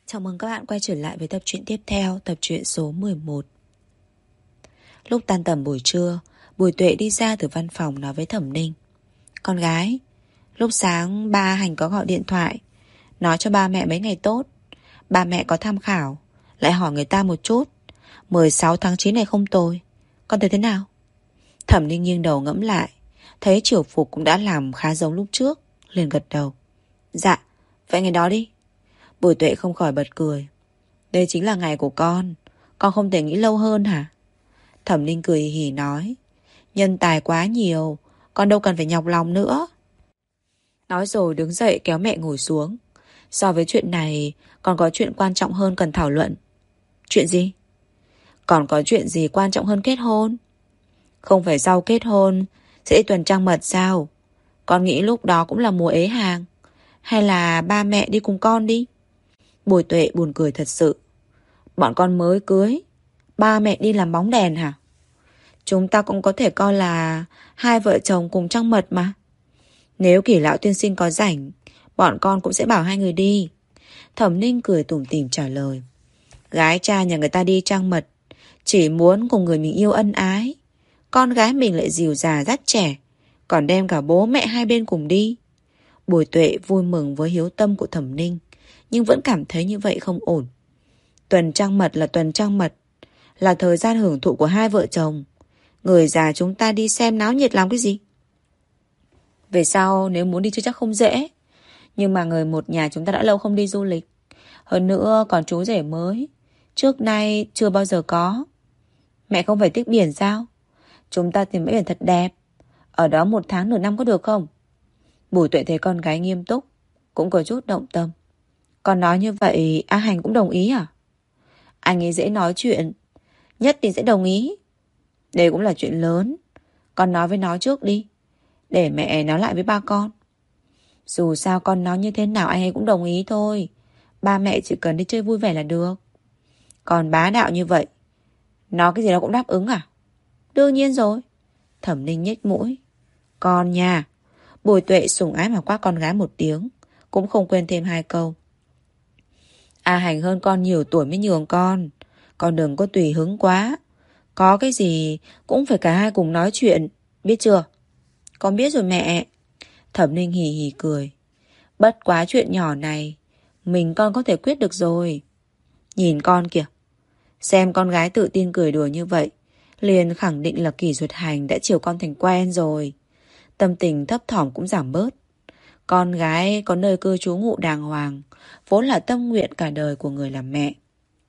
Chào mừng các bạn quay trở lại với tập truyện tiếp theo, tập truyện số 11. Lúc tan tầm buổi trưa, Bùi Tuệ đi ra từ văn phòng nói với Thẩm Ninh. Con gái, lúc sáng ba Hành có gọi điện thoại, nói cho ba mẹ mấy ngày tốt. Ba mẹ có tham khảo, lại hỏi người ta một chút. 16 tháng 9 này không tồi, con thấy thế nào? Thẩm Ninh nghiêng đầu ngẫm lại, thấy triều phục cũng đã làm khá giống lúc trước, liền gật đầu. Dạ, vậy ngày đó đi. Bùi Tuệ không khỏi bật cười. Đây chính là ngày của con không thể nghĩ lâu hơn hả? Thẩm Ninh cười hỉ nói. Nhân tài quá nhiều, con đâu cần phải nhọc lòng nữa. Nói rồi đứng dậy kéo mẹ ngồi xuống. So với chuyện này, còn có chuyện quan trọng hơn cần thảo luận. Chuyện gì? Còn có chuyện gì quan trọng hơn kết hôn? Không phải sau kết hôn sẽ đi tuần trăng mật sao? Con nghĩ lúc đó cũng là mùa ế hàng. Hay là ba mẹ đi cùng con đi? Bùi Tuệ buồn cười thật sự. Bọn con mới cưới, ba mẹ đi làm bóng đèn hả? Chúng ta cũng có thể coi là hai vợ chồng cùng trăng mật mà. Nếu Kỷ lão tiên sinh có rảnh, bọn con cũng sẽ bảo hai người đi. Thẩm Ninh cười tủm tỉm trả lời. Gái cha nhà người ta đi trăng mật chỉ muốn cùng người mình yêu ân ái. Con gái mình lại dìu già dắt trẻ, còn đem cả bố mẹ hai bên cùng đi. Bùi Tuệ vui mừng với hiếu tâm của Thẩm Ninh, nhưng vẫn cảm thấy như vậy không ổn. Tuần trăng mật là tuần trăng mật, là thời gian hưởng thụ của hai vợ chồng. Người già chúng ta đi xem náo nhiệt làm cái gì? Về sau nếu muốn đi chơi chắc không dễ. Nhưng mà người một nhà chúng ta đã lâu không đi du lịch. Hơn nữa còn chú rể mới, trước nay chưa bao giờ có. Mẹ không phải tiếc biển sao? Chúng ta tìm bãi biển thật đẹp, ở đó 1 tháng nửa năm có được không? Bùi Tuệ thấy con gái nghiêm túc, cũng có chút động tâm. Con nói như vậy A Hành cũng đồng ý à? Anh ấy dễ nói chuyện, nhất định sẽ đồng ý. Đây cũng là chuyện lớn, con nói với nó trước đi, để mẹ nói lại với ba con. Dù sao con nói như thế nào anh ấy cũng đồng ý thôi. Ba mẹ chỉ cần đi chơi vui vẻ là được. Còn bá đạo như vậy, nói cái gì nó cũng đáp ứng à? Đương nhiên rồi. Thẩm Ninh nhếch mũi. Con nha. Bùi Tuệ sủng ái mà quát con gái một tiếng, cũng không quên thêm 2 câu. A Hành hơn con nhiều tuổi mới nhường con đừng có tùy hứng quá. Có cái gì cũng phải cả hai cùng nói chuyện, biết chưa? Con biết rồi mẹ. Thẩm Ninh hì hì cười. Bất quá chuyện nhỏ này mình con có thể quyết được rồi. Nhìn con kìa, xem con gái tự tin cười đùa như vậy, liền khẳng định là Kỷ Duyệt Hành đã chiều con thành quen rồi. Tâm tình thấp thỏm cũng giảm bớt. Con gái có nơi cư trú ngụ đàng hoàng, vốn là tâm nguyện cả đời của người làm mẹ.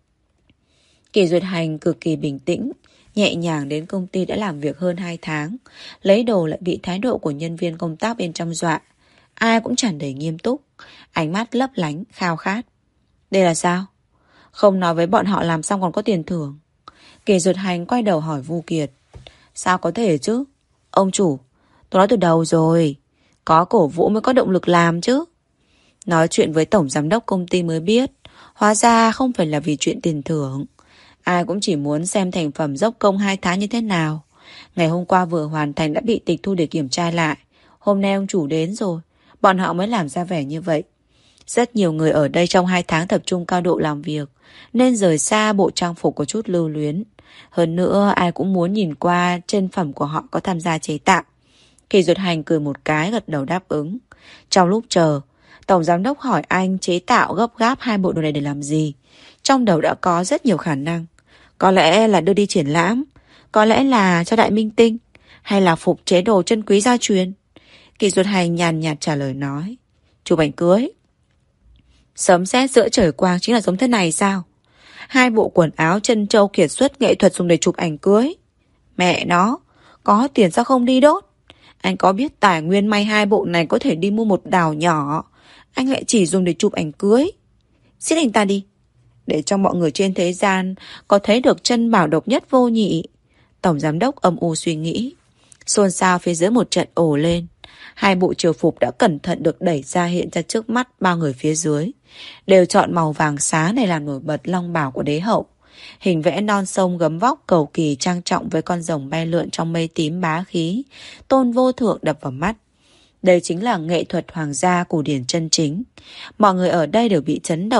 Kỷ Duyệt Hành cực kỳ bình tĩnh, nhẹ nhàng đến công ty đã làm việc hơn 2 tháng. Lấy đồ lại bị thái độ của nhân viên công tác bên trong dọa. Ai cũng tràn đầy nghiêm túc, ánh mắt lấp lánh, khao khát. Đây là sao? Không nói với bọn họ làm xong còn có tiền thưởng. Kỷ Duyệt Hành quay đầu hỏi Vu Kiệt. Sao có thể chứ? Ông chủ, tôi nói từ đầu rồi, có cổ vũ mới có động lực làm chứ. Nói chuyện với tổng giám đốc công ty mới biết, hóa ra không phải là vì chuyện tiền thưởng. Ai cũng chỉ muốn xem thành phẩm dốc công 2 tháng như thế nào. Ngày hôm qua vừa hoàn thành đã bị tịch thu để kiểm tra lại. Hôm nay ông chủ đến rồi, bọn họ mới làm ra vẻ như vậy. Rất nhiều người ở đây trong 2 tháng tập trung cao độ làm việc, nên rời xa bộ trang phục có chút lưu luyến. Hơn nữa ai cũng muốn nhìn qua chân phẩm của họ có tham gia chế tạo. Kỷ Duyệt Hành cười một cái gật đầu đáp ứng. Trong lúc chờ, tổng giám đốc hỏi anh chế tạo gấp gáp 2 bộ đồ này để làm gì. Trong đầu đã có rất nhiều khả năng. Có lẽ là đưa đi triển lãm, có lẽ là cho đại minh tinh, hay là phục chế đồ chân quý gia truyền. Kỷ Duyệt Hành nhàn nhạt trả lời nói. Chụp ảnh cưới. Sấm sét giữa trời quang chính là giống thế này sao? 2 bộ quần áo chân châu kiệt xuất nghệ thuật dùng để chụp ảnh cưới. Mẹ nó, có tiền sao không đi đốt? Anh có biết tài nguyên may 2 bộ này có thể đi mua một đảo nhỏ, anh lại chỉ dùng để chụp ảnh cưới. Giết anh ta đi, để cho mọi người trên thế gian có thấy được chân bảo độc nhất vô nhị. Tổng giám đốc âm u suy nghĩ. Xôn xao phía dưới một trận ồ lên. 2 bộ triều phục đã cẩn thận được đẩy ra hiện ra trước mắt bao người phía dưới. Đều chọn màu vàng xá để làm nổi bật long bào của đế hậu. Hình vẽ non sông gấm vóc cầu kỳ trang trọng với con rồng bay lượn trong mây tím bá khí, tôn vô thượng đập vào mắt. Đây chính là nghệ thuật hoàng gia cổ điển chân chính. Mọi người ở đây đều bị chấn động.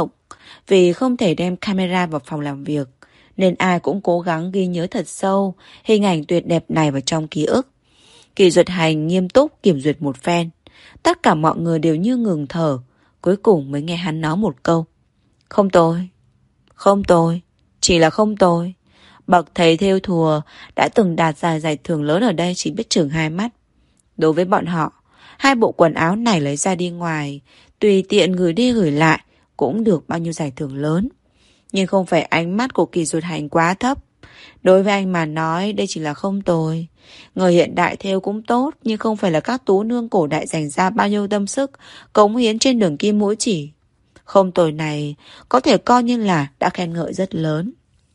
Vì không thể đem camera vào phòng làm việc, nên ai cũng cố gắng ghi nhớ thật sâu hình ảnh tuyệt đẹp này vào trong ký ức. Kỳ Duyệt Hành nghiêm túc kiểm duyệt một phen. Tất cả mọi người đều như ngừng thở. Cuối cùng mới nghe hắn nói một câu. Không tồi. Không tồi. Chỉ là không tồi. Bậc thầy thêu thùa đã từng đạt giải thưởng lớn ở đây chỉ biết chừng hai mắt. Đối với bọn họ, hai bộ quần áo này lấy ra đi ngoài, tùy tiện gửi đi gửi lại, cũng được bao nhiêu giải thưởng lớn. Nhưng không phải ánh mắt của Kỳ Duyệt Hành quá thấp. Đối với anh mà nói, đây chỉ là không tồi. Người hiện đại thêu cũng tốt, nhưng không phải là các tú nương cổ đại dành ra bao nhiêu tâm sức, cống hiến trên đường kim mũi chỉ. Không tồi này có thể coi như là đã khen ngợi rất lớn.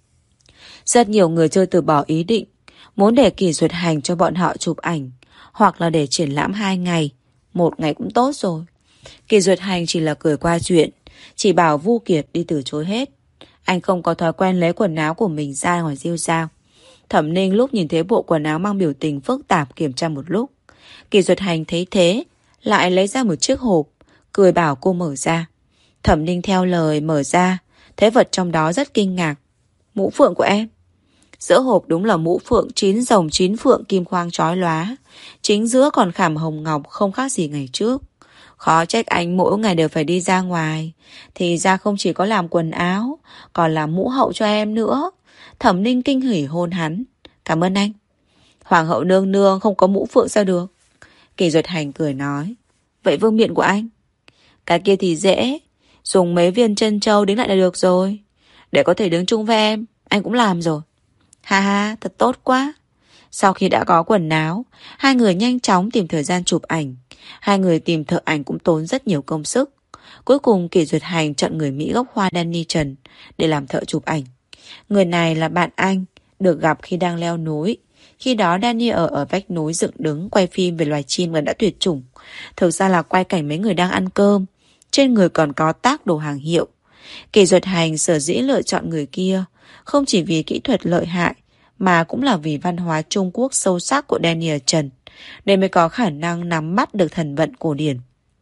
Rất nhiều người chưa từ bỏ ý định, muốn để Kỳ Duyệt Hành cho bọn họ chụp ảnh, hoặc là để triển lãm 2 ngày, 1 ngày cũng tốt rồi. Kỳ Duyệt Hành chỉ là cười qua chuyện, chỉ bảo Vu Kiệt đi từ chối hết. Anh không có thói quen lấy quần áo của mình ra ngoài rêu rao. Thẩm Ninh lúc nhìn thấy bộ quần áo mang biểu tình phức tạp kiểm tra một lúc. Kỳ Duyệt Hành thấy thế, lại lấy ra một chiếc hộp, cười bảo cô mở ra. Thẩm Ninh theo lời mở ra, thấy vật trong đó rất kinh ngạc. Mũ phượng của em. Giữa hộp đúng là mũ phượng 9 rồng 9 phượng kim khoang chói lóa. Chính giữa còn khảm hồng ngọc không khác gì ngày trước. Khó trách anh mỗi ngày đều phải đi ra ngoài. Thì ra không chỉ có làm quần áo, còn làm mũ hậu cho em nữa. Thẩm Ninh kinh hỉ hôn hắn. Cảm ơn anh. Hoàng hậu nương nương không có mũ phượng sao được? Kỳ Duyệt Hành cười nói. Vậy vương miện của anh? Cái kia thì dễ. Dùng mấy viên chân châu đính lại là được rồi. Để có thể đứng chung với em, anh cũng làm rồi. Ha ha, thật tốt quá. Sau khi đã có quần áo, hai người nhanh chóng tìm thời gian chụp ảnh. Hai người tìm thợ ảnh cũng tốn rất nhiều công sức. Cuối cùng Kỳ Duyệt Hành chọn người Mỹ gốc Hoa Danny Trần để làm thợ chụp ảnh. Người này là bạn anh, được gặp khi đang leo núi. Khi đó Danny ở vách núi dựng đứng quay phim về loài chim gần đã tuyệt chủng. Thực ra là quay cảnh mấy người đang ăn cơm. Trên người còn có tag đồ hàng hiệu. Kỳ Duyệt Hành sở dĩ lựa chọn người kia, không chỉ vì kỹ thuật lợi hại, mà cũng là vì văn hóa Trung Quốc sâu sắc của Daniel Trần, nên mới có khả năng nắm bắt được thần vận cổ điển.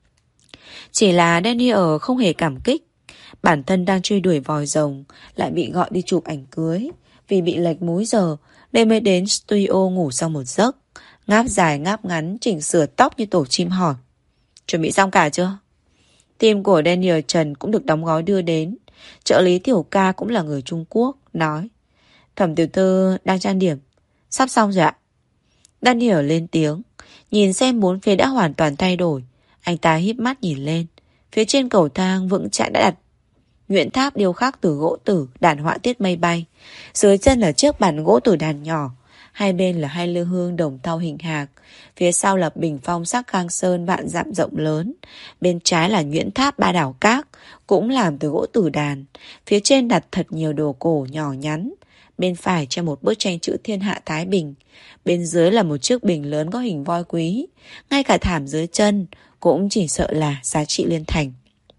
Chỉ là Daniel không hề cảm kích. Bản thân đang truy đuổi vòi rồng, lại bị gọi đi chụp ảnh cưới. Vì bị lệch múi giờ, nên mới đến studio ngủ sau một giấc. Ngáp dài ngáp ngắn, chỉnh sửa tóc như tổ chim hỏi. Chuẩn bị xong cả chưa? Team của Daniel Trần cũng được đóng gói đưa đến. Trợ lý Tiểu Ca cũng là người Trung Quốc, nói. Thẩm tiểu thư đang trang điểm. Sắp xong rồi ạ. Daniel lên tiếng. Nhìn xem bốn phía đã hoàn toàn thay đổi. Anh ta híp mắt nhìn lên. Phía trên cầu thang vững chãi đã đặt nhuyễn tháp điêu khắc từ gỗ tử, đàn họa tiết mây bay. Dưới chân là chiếc bàn gỗ tử đàn nhỏ. Hai bên là hai lư hương đồng thau hình hạc. Phía sau là bình phong sắc khang sơn vạn dặm rộng lớn. Bên trái là nhuyễn tháp ba đảo các, cũng làm từ gỗ tử đàn. Phía trên đặt thật nhiều đồ cổ nhỏ nhắn. Bên phải treo một bức tranh chữ Thiên Hạ Thái Bình. Bên dưới là một chiếc bình lớn có hình voi quý. Ngay cả thảm dưới chân cũng chỉ sợ là giá trị liên thành.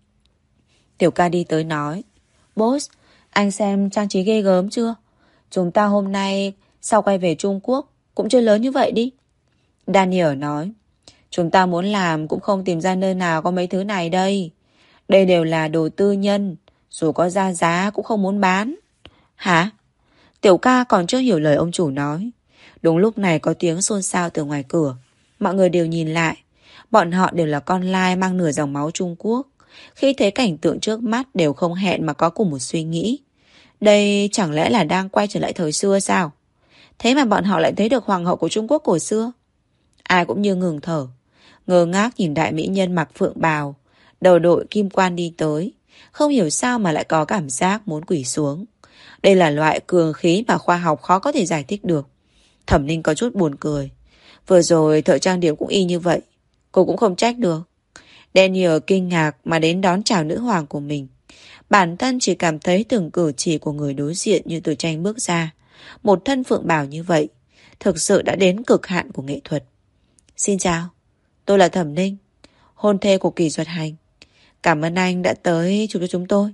Tiểu Ca đi tới nói. Boss, anh xem trang trí ghê gớm chưa? Chúng ta hôm nay sau quay về Trung Quốc cũng chơi lớn như vậy đi. Daniel nói. Chúng ta muốn làm cũng không tìm ra nơi nào có mấy thứ này đây. Đây đều là đồ tư nhân. Dù có ra giá cũng không muốn bán. Hả? Tiểu Ca còn chưa hiểu lời ông chủ nói. Đúng lúc này có tiếng xôn xao từ ngoài cửa. Mọi người đều nhìn lại. Bọn họ đều là con lai mang nửa dòng máu Trung Quốc. Khi thấy cảnh tượng trước mắt đều không hẹn mà có cùng một suy nghĩ. Đây chẳng lẽ là đang quay trở lại thời xưa sao? Thế mà bọn họ lại thấy được hoàng hậu của Trung Quốc cổ xưa. Ai cũng như ngừng thở. Ngơ ngác nhìn đại mỹ nhân mặc phượng bào, đầu đội kim quan đi tới. Không hiểu sao mà lại có cảm giác muốn quỳ xuống. Đây là loại cường khí mà khoa học khó có thể giải thích được. Thẩm Ninh có chút buồn cười. Vừa rồi thợ trang điểm cũng y như vậy. Cô cũng không trách được. Daniel kinh ngạc mà đến đón chào nữ hoàng của mình. Bản thân chỉ cảm thấy từng cử chỉ của người đối diện như từ tranh bước ra. Một thân phượng bào như vậy, thực sự đã đến cực hạn của nghệ thuật. Xin chào, tôi là Thẩm Ninh, hôn thê của Kỳ Duyệt Hành. Cảm ơn anh đã tới chụp cho chúng tôi.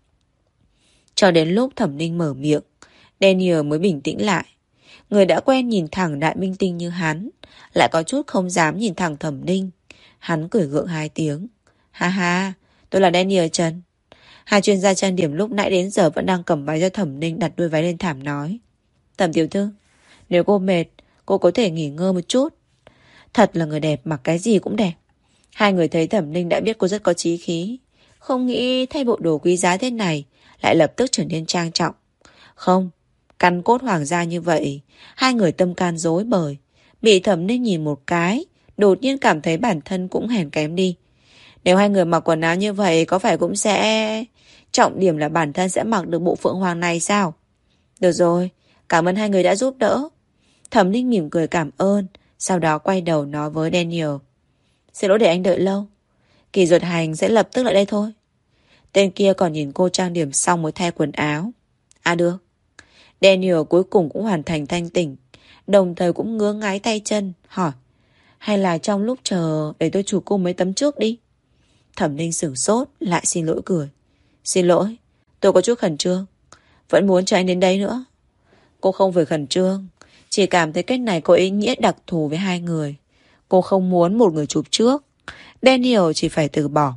Cho đến lúc Thẩm Ninh mở miệng, Daniel mới bình tĩnh lại. Người đã quen nhìn thẳng đại minh tinh như hắn, lại có chút không dám nhìn thẳng Thẩm Ninh. Hắn cười gượng 2 tiếng. Ha ha, tôi là Daniel Trần. Hai chuyên gia trang điểm lúc nãy đến giờ vẫn đang cầm váy cho Thẩm Ninh đặt đôi váy lên thảm nói. Thẩm tiểu thư, nếu cô mệt, cô có thể nghỉ ngơi một chút. Thật là người đẹp mặc cái gì cũng đẹp. Hai người thấy Thẩm Ninh đã biết cô rất có chí khí. Không nghĩ thay bộ đồ quý giá thế này lại lập tức trở nên trang trọng. Không, căn cốt hoàng gia như vậy, hai người tâm can rối bời. Bị Thẩm Ninh nhìn một cái, đột nhiên cảm thấy bản thân cũng hèn kém đi. Nếu hai người mặc quần áo như vậy có phải cũng sẽ... Trọng điểm là bản thân sẽ mặc được bộ phượng hoàng này sao? Được rồi, cảm ơn hai người đã giúp đỡ. Thẩm Ninh mỉm cười cảm ơn, sau đó quay đầu nói với Daniel. Xin lỗi để anh đợi lâu. Kỳ Duật Hành sẽ lập tức lại đây thôi. Tên kia còn nhìn cô trang điểm xong mới thay quần áo. À được. Daniel cuối cùng cũng hoàn thành thanh tỉnh, đồng thời cũng ngứa ngáy tay chân, hỏi. Hay là trong lúc chờ để tôi chụp cô mấy tấm trước đi. Thẩm Ninh sửng sốt, lại xin lỗi cười. Xin lỗi, tôi có chút khẩn trương. Vẫn muốn cho anh đến đây nữa. Cô không phải khẩn trương, chỉ cảm thấy cách này có ý nghĩa đặc thù với hai người. Cô không muốn một người chụp trước. Daniel chỉ phải từ bỏ.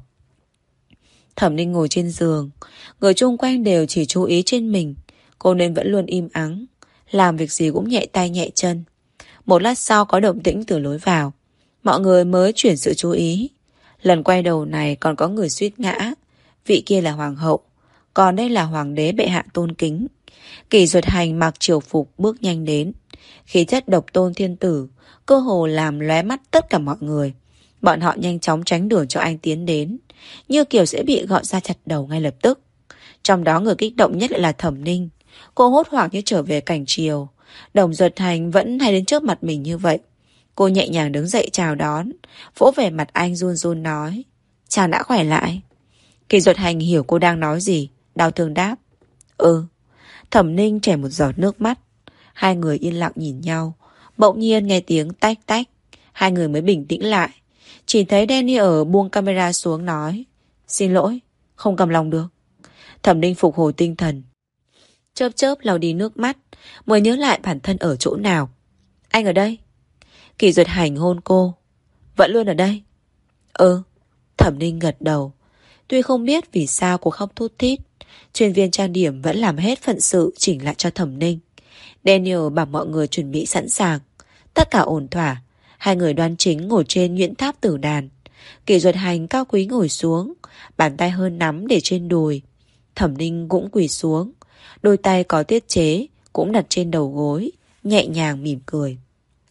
Thẩm Ninh ngồi trên giường, người chung quanh đều chỉ chú ý trên mình. Cô nên vẫn luôn im ắng, làm việc gì cũng nhẹ tay nhẹ chân. Một lát sau có động tĩnh từ lối vào, mọi người mới chuyển sự chú ý. Lần quay đầu này còn có người suýt ngã. Vị kia là hoàng hậu, còn đây là hoàng đế bệ hạ tôn kính. Kỳ Duật Hành mặc triều phục bước nhanh đến, khí chất độc tôn thiên tử cơ hồ làm lóe mắt tất cả mọi người. Bọn họ nhanh chóng tránh đường cho anh tiến đến, như kiểu sẽ bị gọi ra chặt đầu ngay lập tức. Trong đó người kích động nhất lại là Thẩm Ninh. Cô hốt hoảng như trở về cảnh triều. Đồng Duật Hành vẫn hay đến trước mặt mình như vậy. Cô nhẹ nhàng đứng dậy chào đón, vỗ về mặt anh run run nói. Chàng đã khỏe lại. Kỳ Duật Hành hiểu cô đang nói gì, đau thương đáp. Ừ. Thẩm Ninh chảy một giọt nước mắt. Hai người yên lặng nhìn nhau. Bỗng nhiên nghe tiếng tách tách. Hai người mới bình tĩnh lại. Chỉ thấy Daniel buông camera xuống nói. Xin lỗi, không cầm lòng được. Thẩm Ninh phục hồi tinh thần, chớp chớp lau đi nước mắt, mới nhớ lại bản thân ở chỗ nào. Anh ở đây. Kỳ Duật Hành hôn cô. Vẫn luôn ở đây. Ừ. Thẩm Ninh gật đầu. Tuy không biết vì sao cô khóc thút thít, chuyên viên trang điểm vẫn làm hết phận sự chỉnh lại cho Thẩm Ninh. Daniel bảo mọi người chuẩn bị sẵn sàng. Tất cả ổn thỏa. Hai người đoan chính ngồi trên nhuyễn tháp tử đàn. Kỳ Duật Hành cao quý ngồi xuống, bàn tay hơn nắm để trên đùi. Thẩm Ninh cũng quỳ xuống, đôi tay có tiết chế cũng đặt trên đầu gối, nhẹ nhàng mỉm cười.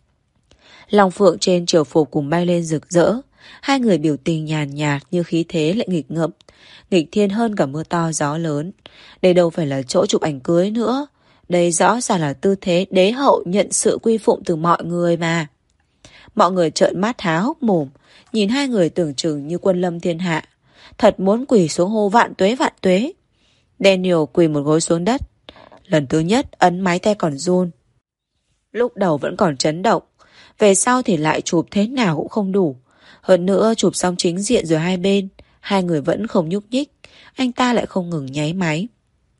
Long phượng trên triều phục cùng bay lên rực rỡ. Hai người biểu tình nhàn nhạt như khí thế lại nghịch ngợm, nghịch thiên hơn cả mưa to gió lớn. Đây đâu phải là chỗ chụp ảnh cưới nữa. Đây rõ ràng là tư thế đế hậu nhận sự quy phụng từ mọi người mà. Mọi người trợn mắt há hốc mồm, nhìn hai người tưởng chừng như quân lâm thiên hạ. Thật muốn quỳ xuống hô vạn tuế vạn tuế. Daniel quỳ một gối xuống đất. Lần thứ nhất ấn máy tay còn run. Lúc đầu vẫn còn chấn động, về sau thì lại chụp thế nào cũng không đủ. Hơn nữa chụp xong chính diện rồi hai bên, hai người vẫn không nhúc nhích. Anh ta lại không ngừng nháy máy.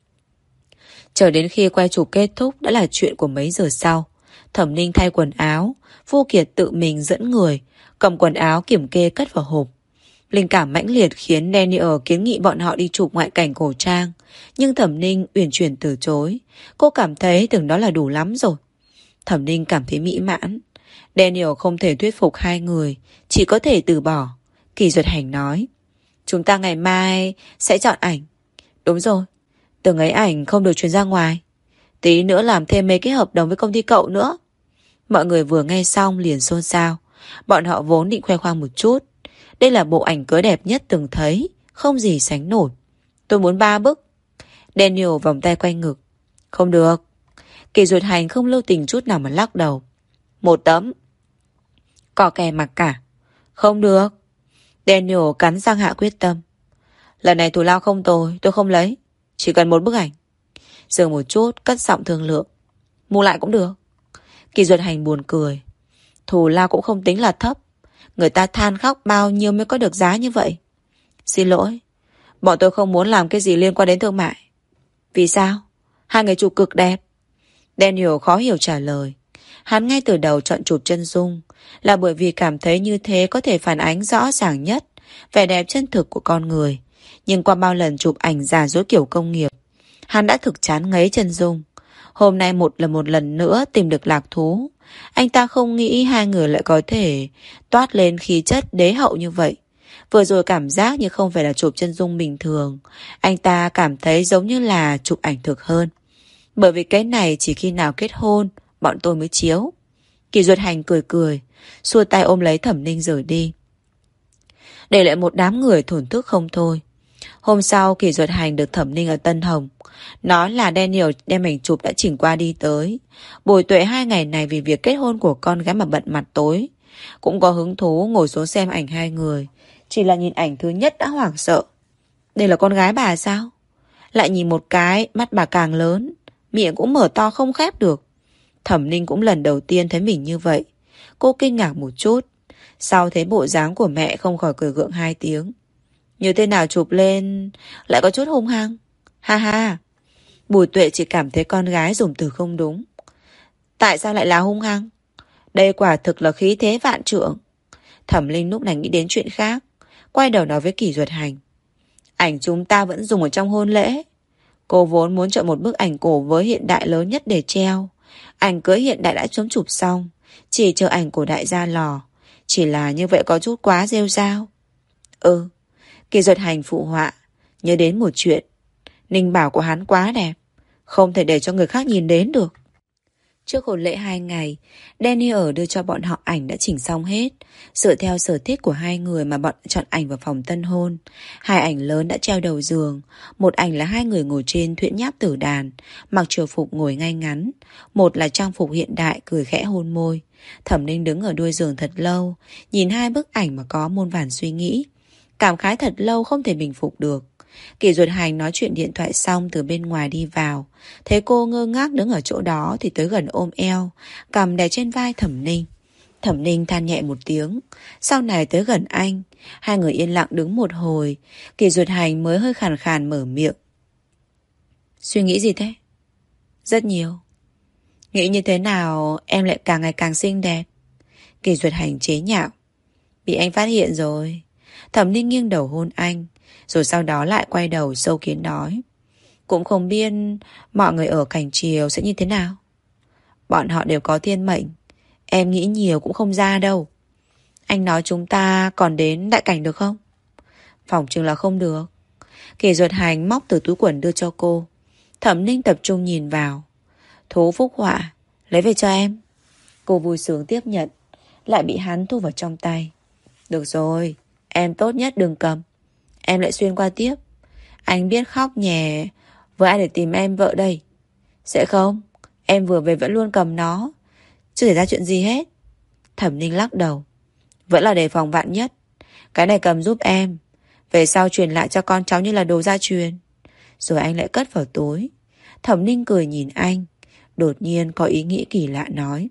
Chờ đến khi quay chụp kết thúc đã là chuyện của mấy giờ sau. Thẩm Ninh thay quần áo, Vô Kiệt tự mình dẫn người, cầm quần áo kiểm kê cất vào hộp. Linh cảm mãnh liệt khiến Daniel kiến nghị bọn họ đi chụp ngoại cảnh cổ trang, nhưng Thẩm Ninh uyển chuyển từ chối. Cô cảm thấy tưởng đó là đủ lắm rồi. Thẩm Ninh cảm thấy mỹ mãn. Daniel không thể thuyết phục hai người, chỉ có thể từ bỏ. Kỳ Duật Hành nói, chúng ta ngày mai sẽ chọn ảnh. Đúng rồi, từng ấy ảnh không được truyền ra ngoài. Tí nữa làm thêm mấy cái hợp đồng với công ty cậu nữa. Mọi người vừa nghe xong liền xôn xao. Bọn họ vốn định khoe khoang một chút. Đây là bộ ảnh cưới đẹp nhất từng thấy, không gì sánh nổi. Tôi muốn 3 bức. Daniel vòng tay quanh ngực. Không được. Kỳ Duật Hành không lưu tình chút nào mà lắc đầu. 1 tấm. Cỏ kè mặc cả. Không được. Daniel cắn răng hạ quyết tâm. Lần này thù lao không tồi, tôi không lấy. Chỉ cần 1 bức ảnh. Dừng một chút, cất giọng thương lượng. Mua lại cũng được. Kỳ Duật Hành buồn cười. Thù lao cũng không tính là thấp. Người ta than khóc bao nhiêu mới có được giá như vậy. Xin lỗi, bọn tôi không muốn làm cái gì liên quan đến thương mại. Vì sao? Hai người chụp cực đẹp. Daniel khó hiểu trả lời. Hắn ngay từ đầu chọn chụp chân dung là bởi vì cảm thấy như thế có thể phản ánh rõ ràng nhất vẻ đẹp chân thực của con người. Nhưng qua bao lần chụp ảnh giả dối kiểu công nghiệp, hắn đã thực chán ngấy chân dung. Hôm nay một lần nữa tìm được lạc thú. Anh ta không nghĩ hai người lại có thể toát lên khí chất đế hậu như vậy. Vừa rồi cảm giác như không phải là chụp chân dung bình thường. Anh ta cảm thấy giống như là chụp ảnh thực hơn. Bởi vì cái này chỉ khi nào kết hôn bọn tôi mới chiếu. Kỳ Duật Hành cười cười, xua tay ôm lấy Thẩm Ninh rời đi, để lại một đám người thổn thức không thôi. Hôm sau Kỳ Duật Hành được Thẩm Ninh ở Tân Hồng nói là Daniel đem ảnh chụp đã chỉnh qua đi tới. Bùi Tuệ 2 ngày này vì việc kết hôn của con gái mà bận mặt tối, cũng có hứng thú ngồi xuống xem ảnh hai người. Chỉ là nhìn ảnh thứ nhất đã hoảng sợ. Đây là con gái bà sao? Lại nhìn một cái, mắt bà càng lớn, miệng cũng mở to không khép được. Thẩm Ninh cũng lần đầu tiên thấy mình như vậy. Cô kinh ngạc một chút. Sau thấy bộ dáng của mẹ không khỏi cười gượng 2 tiếng. Như thế nào chụp lên lại có chút hung hăng. Ha ha. Bùi Tuệ chỉ cảm thấy con gái dùng từ không đúng. Tại sao lại là hung hăng? Đây quả thực là khí thế vạn trượng. Thẩm Linh lúc này nghĩ đến chuyện khác, quay đầu nói với Kỷ Duật Hành. Ảnh chúng ta vẫn dùng ở trong hôn lễ. Cô vốn muốn chọn một bức ảnh cổ với hiện đại lớn nhất để treo. Ảnh cưới hiện đại đã chấm chụp xong, chỉ chờ ảnh cổ đại ra lò. Chỉ là như vậy có chút quá rêu rao. Ừ. Kỳ Duật Hành phụ họa, nhớ đến một chuyện. Ninh bảo của hắn quá đẹp, không thể để cho người khác nhìn đến được. Trước hôn lễ 2 ngày, Daniel đưa cho bọn họ ảnh đã chỉnh xong hết, dựa theo sở thích của hai người mà bọn chọn ảnh vào phòng tân hôn. 2 ảnh lớn đã treo đầu giường. Một ảnh là hai người ngồi trên thuyễn nháp tử đàn, mặc triều phục ngồi ngay ngắn. Một là trang phục hiện đại cười khẽ hôn môi. Thẩm Ninh đứng ở đuôi giường thật lâu, nhìn 2 bức ảnh mà có muôn vàn suy nghĩ. Cảm khái thật lâu không thể bình phục được. Kỷ Duật Hành nói chuyện điện thoại xong từ bên ngoài đi vào. Thấy cô ngơ ngác đứng ở chỗ đó thì tới gần ôm eo, cằm đè trên vai Thẩm Ninh. Thẩm Ninh than nhẹ một tiếng, sau này tới gần anh. Hai người yên lặng đứng một hồi. Kỷ Duật Hành mới hơi khàn khàn mở miệng. Suy nghĩ gì thế? Rất nhiều. Nghĩ như thế nào em lại càng ngày càng xinh đẹp? Kỷ Duật Hành chế nhạo. Bị anh phát hiện rồi. Thẩm Ninh nghiêng đầu hôn anh, rồi sau đó lại quay đầu sâu kín nói. Cũng không biết mọi người ở cảnh chiều sẽ như thế nào. Bọn họ đều có thiên mệnh. Em nghĩ nhiều cũng không ra đâu. Anh nói chúng ta còn đến đại cảnh được không? Phỏng chừng là không được. Kỷ Duật Hành móc từ túi quần đưa cho cô. Thẩm Ninh tập trung nhìn vào. Thú phúc họa, lấy về cho em. Cô vui sướng tiếp nhận, lại bị hắn thu vào trong tay. Được rồi, em tốt nhất đừng cầm. Em lại xuyên qua tiếp. Anh biết khóc nhè, với ai để tìm em vợ đây? Sẽ không, em vừa về vẫn luôn cầm nó, chưa xảy ra chuyện gì hết. Thẩm Ninh lắc đầu. Vẫn là đề phòng vạn nhất. Cái này cầm giúp em, về sau truyền lại cho con cháu như là đồ gia truyền. Rồi anh lại cất vào túi. Thẩm Ninh cười nhìn anh, đột nhiên có ý nghĩ kỳ lạ nói.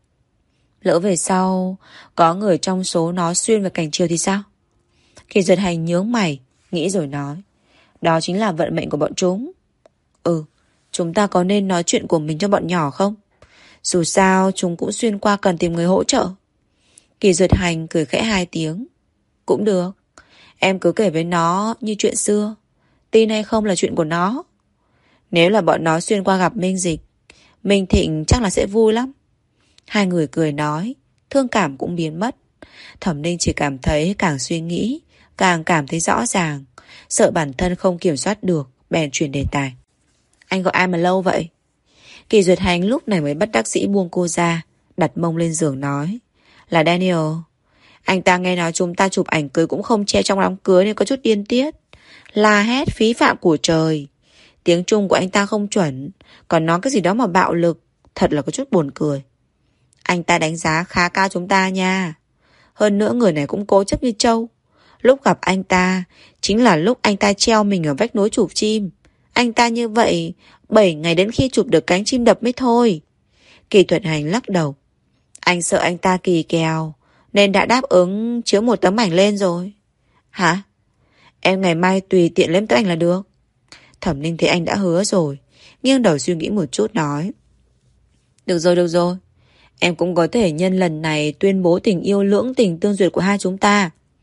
Lỡ về sau có người trong số nó xuyên vào cảnh chiều thì sao? Kỳ Duật Hành nhướng mày, nghĩ rồi nói. Đó chính là vận mệnh của bọn chúng. Ừ, chúng ta có nên nói chuyện của mình cho bọn nhỏ không? Dù sao chúng cũng xuyên qua cần tìm người hỗ trợ. Kỳ Duật Hành cười khẽ 2 tiếng. Cũng được. Em cứ kể với nó như chuyện xưa. Tin hay không là chuyện của nó. Nếu là bọn nó xuyên qua gặp Minh Dịch, Minh Thịnh chắc là sẽ vui lắm. Hai người cười nói, thương cảm cũng biến mất. Thẩm Ninh chỉ cảm thấy càng suy nghĩ, càng cảm thấy rõ ràng. Sợ bản thân không kiểm soát được, bèn chuyển đề tài. Anh gọi ai mà lâu vậy? Kỳ Duật Hành lúc này mới bất đắc dĩ buông cô ra, đặt mông lên giường nói. Là Daniel. Anh ta nghe nói chúng ta chụp ảnh cưới cũng không che trong đám cưới nên có chút điên tiết. La hét phí phạm của trời. Tiếng Trung của anh ta không chuẩn, còn nói cái gì đó mà bạo lực. Thật là có chút buồn cười. Anh ta đánh giá khá cao chúng ta nha. Hơn nữa người này cũng cố chấp như trâu. Lúc gặp anh ta chính là lúc anh ta treo mình ở vách núi chụp chim. Anh ta như vậy 7 ngày đến khi chụp được cánh chim đập mới thôi. Kỳ Thuận Hành lắc đầu. Anh sợ anh ta kỳ kèo nên đã đáp ứng chiếu một tấm ảnh lên rồi. Hả? Em ngày mai tùy tiện lên tấm ảnh là được. Thẩm Ninh thấy anh đã hứa rồi, nghiêng đầu suy nghĩ một chút nói. Được rồi, được rồi. Em cũng có thể nhân lần này tuyên bố tình yêu lưỡng tình tương duyệt của hai chúng ta.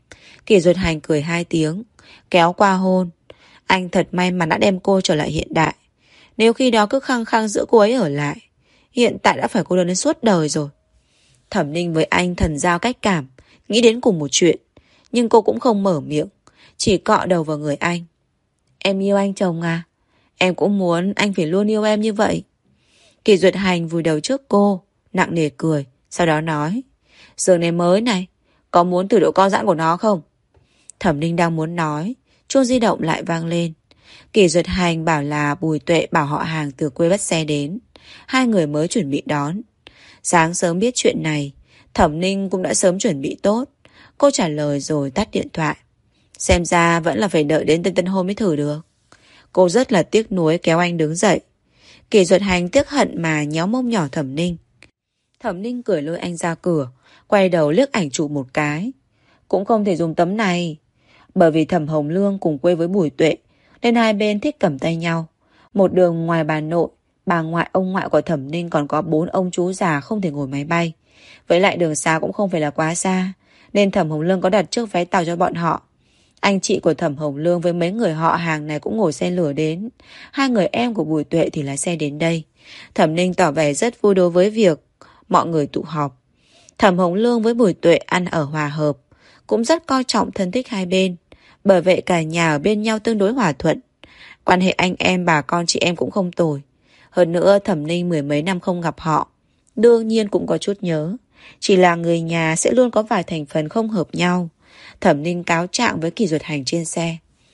Kỷ Duật Hành cười 2 tiếng, kéo qua hôn. Anh thật may mắn đã đem cô trở lại hiện đại. Nếu khi đó cứ khăng khăng giữ cô ấy ở lại, hiện tại đã phải cô đơn đến suốt đời rồi. Thẩm Ninh với anh thần giao cách cảm, nghĩ đến cùng một chuyện, nhưng cô cũng không mở miệng, chỉ cọ đầu vào người anh. Em yêu anh chồng à? Em cũng muốn anh phải luôn yêu em như vậy. Kỷ Duật Hành vùi đầu trước cô, nặng nề cười, sau đó nói: giường này mới này, có muốn thử độ co giãn của nó không? Thẩm Ninh đang muốn nói, chuông di động lại vang lên. Kỷ Duật Hành bảo là Bùi Tuệ bảo họ hàng từ quê bắt xe đến. Hai người mới chuẩn bị đón. Sáng sớm biết chuyện này, Thẩm Ninh cũng đã sớm chuẩn bị tốt. Cô trả lời rồi tắt điện thoại. Xem ra vẫn là phải đợi đến tân hôn mới thử được. Cô rất là tiếc nuối kéo anh đứng dậy. Kỷ Duật Hành tiếc hận mà nhéo mông nhỏ Thẩm Ninh. Thẩm Ninh cười lôi anh ra cửa, quay đầu liếc ảnh chụp một cái. Cũng không thể dùng tấm này. Bởi vì Thẩm Hồng Lương cùng quê với Bùi Tuệ, nên hai bên thích cầm tay nhau. Một đường ngoài bà nội, bà ngoại, ông ngoại của Thẩm Ninh còn có 4 ông chú già không thể ngồi máy bay. Với lại đường xa cũng không phải là quá xa, nên Thẩm Hồng Lương có đặt trước vé tàu cho bọn họ. Anh chị của Thẩm Hồng Lương với mấy người họ hàng này cũng ngồi xe lửa đến. Hai người em của Bùi Tuệ thì lái xe đến đây. Thẩm Ninh tỏ vẻ rất vui đối với việc mọi người tụ họp. Thẩm Hồng Lương với Bùi Tuệ ăn ở hòa hợp, cũng rất coi trọng thân thích hai bên. Bởi vậy cả nhà ở bên nhau tương đối hòa thuận. Quan hệ anh em bà con chị em cũng không tồi. Hơn nữa Thẩm Ninh 10 mấy năm không gặp họ, đương nhiên cũng có chút nhớ. Chỉ là người nhà sẽ luôn có vài thành phần không hợp nhau. Thẩm Ninh cáo trạng với Kỷ Duật Hành trên xe.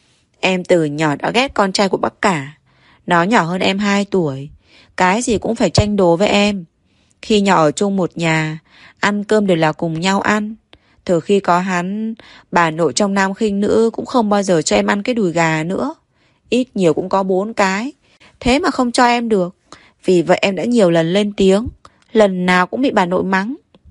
Em từ nhỏ đã ghét con trai của bác cả. Nó nhỏ hơn em 2 tuổi. Cái gì cũng phải tranh đố với em. Khi nhỏ ở chung một nhà, ăn cơm đều là cùng nhau ăn. Từ khi có hắn, bà nội trong nam khinh nữ cũng không bao giờ cho em ăn cái đùi gà nữa. Ít nhiều cũng có 4 cái. Thế mà không cho em được. Vì vậy em đã nhiều lần lên tiếng, lần nào cũng bị bà nội mắng.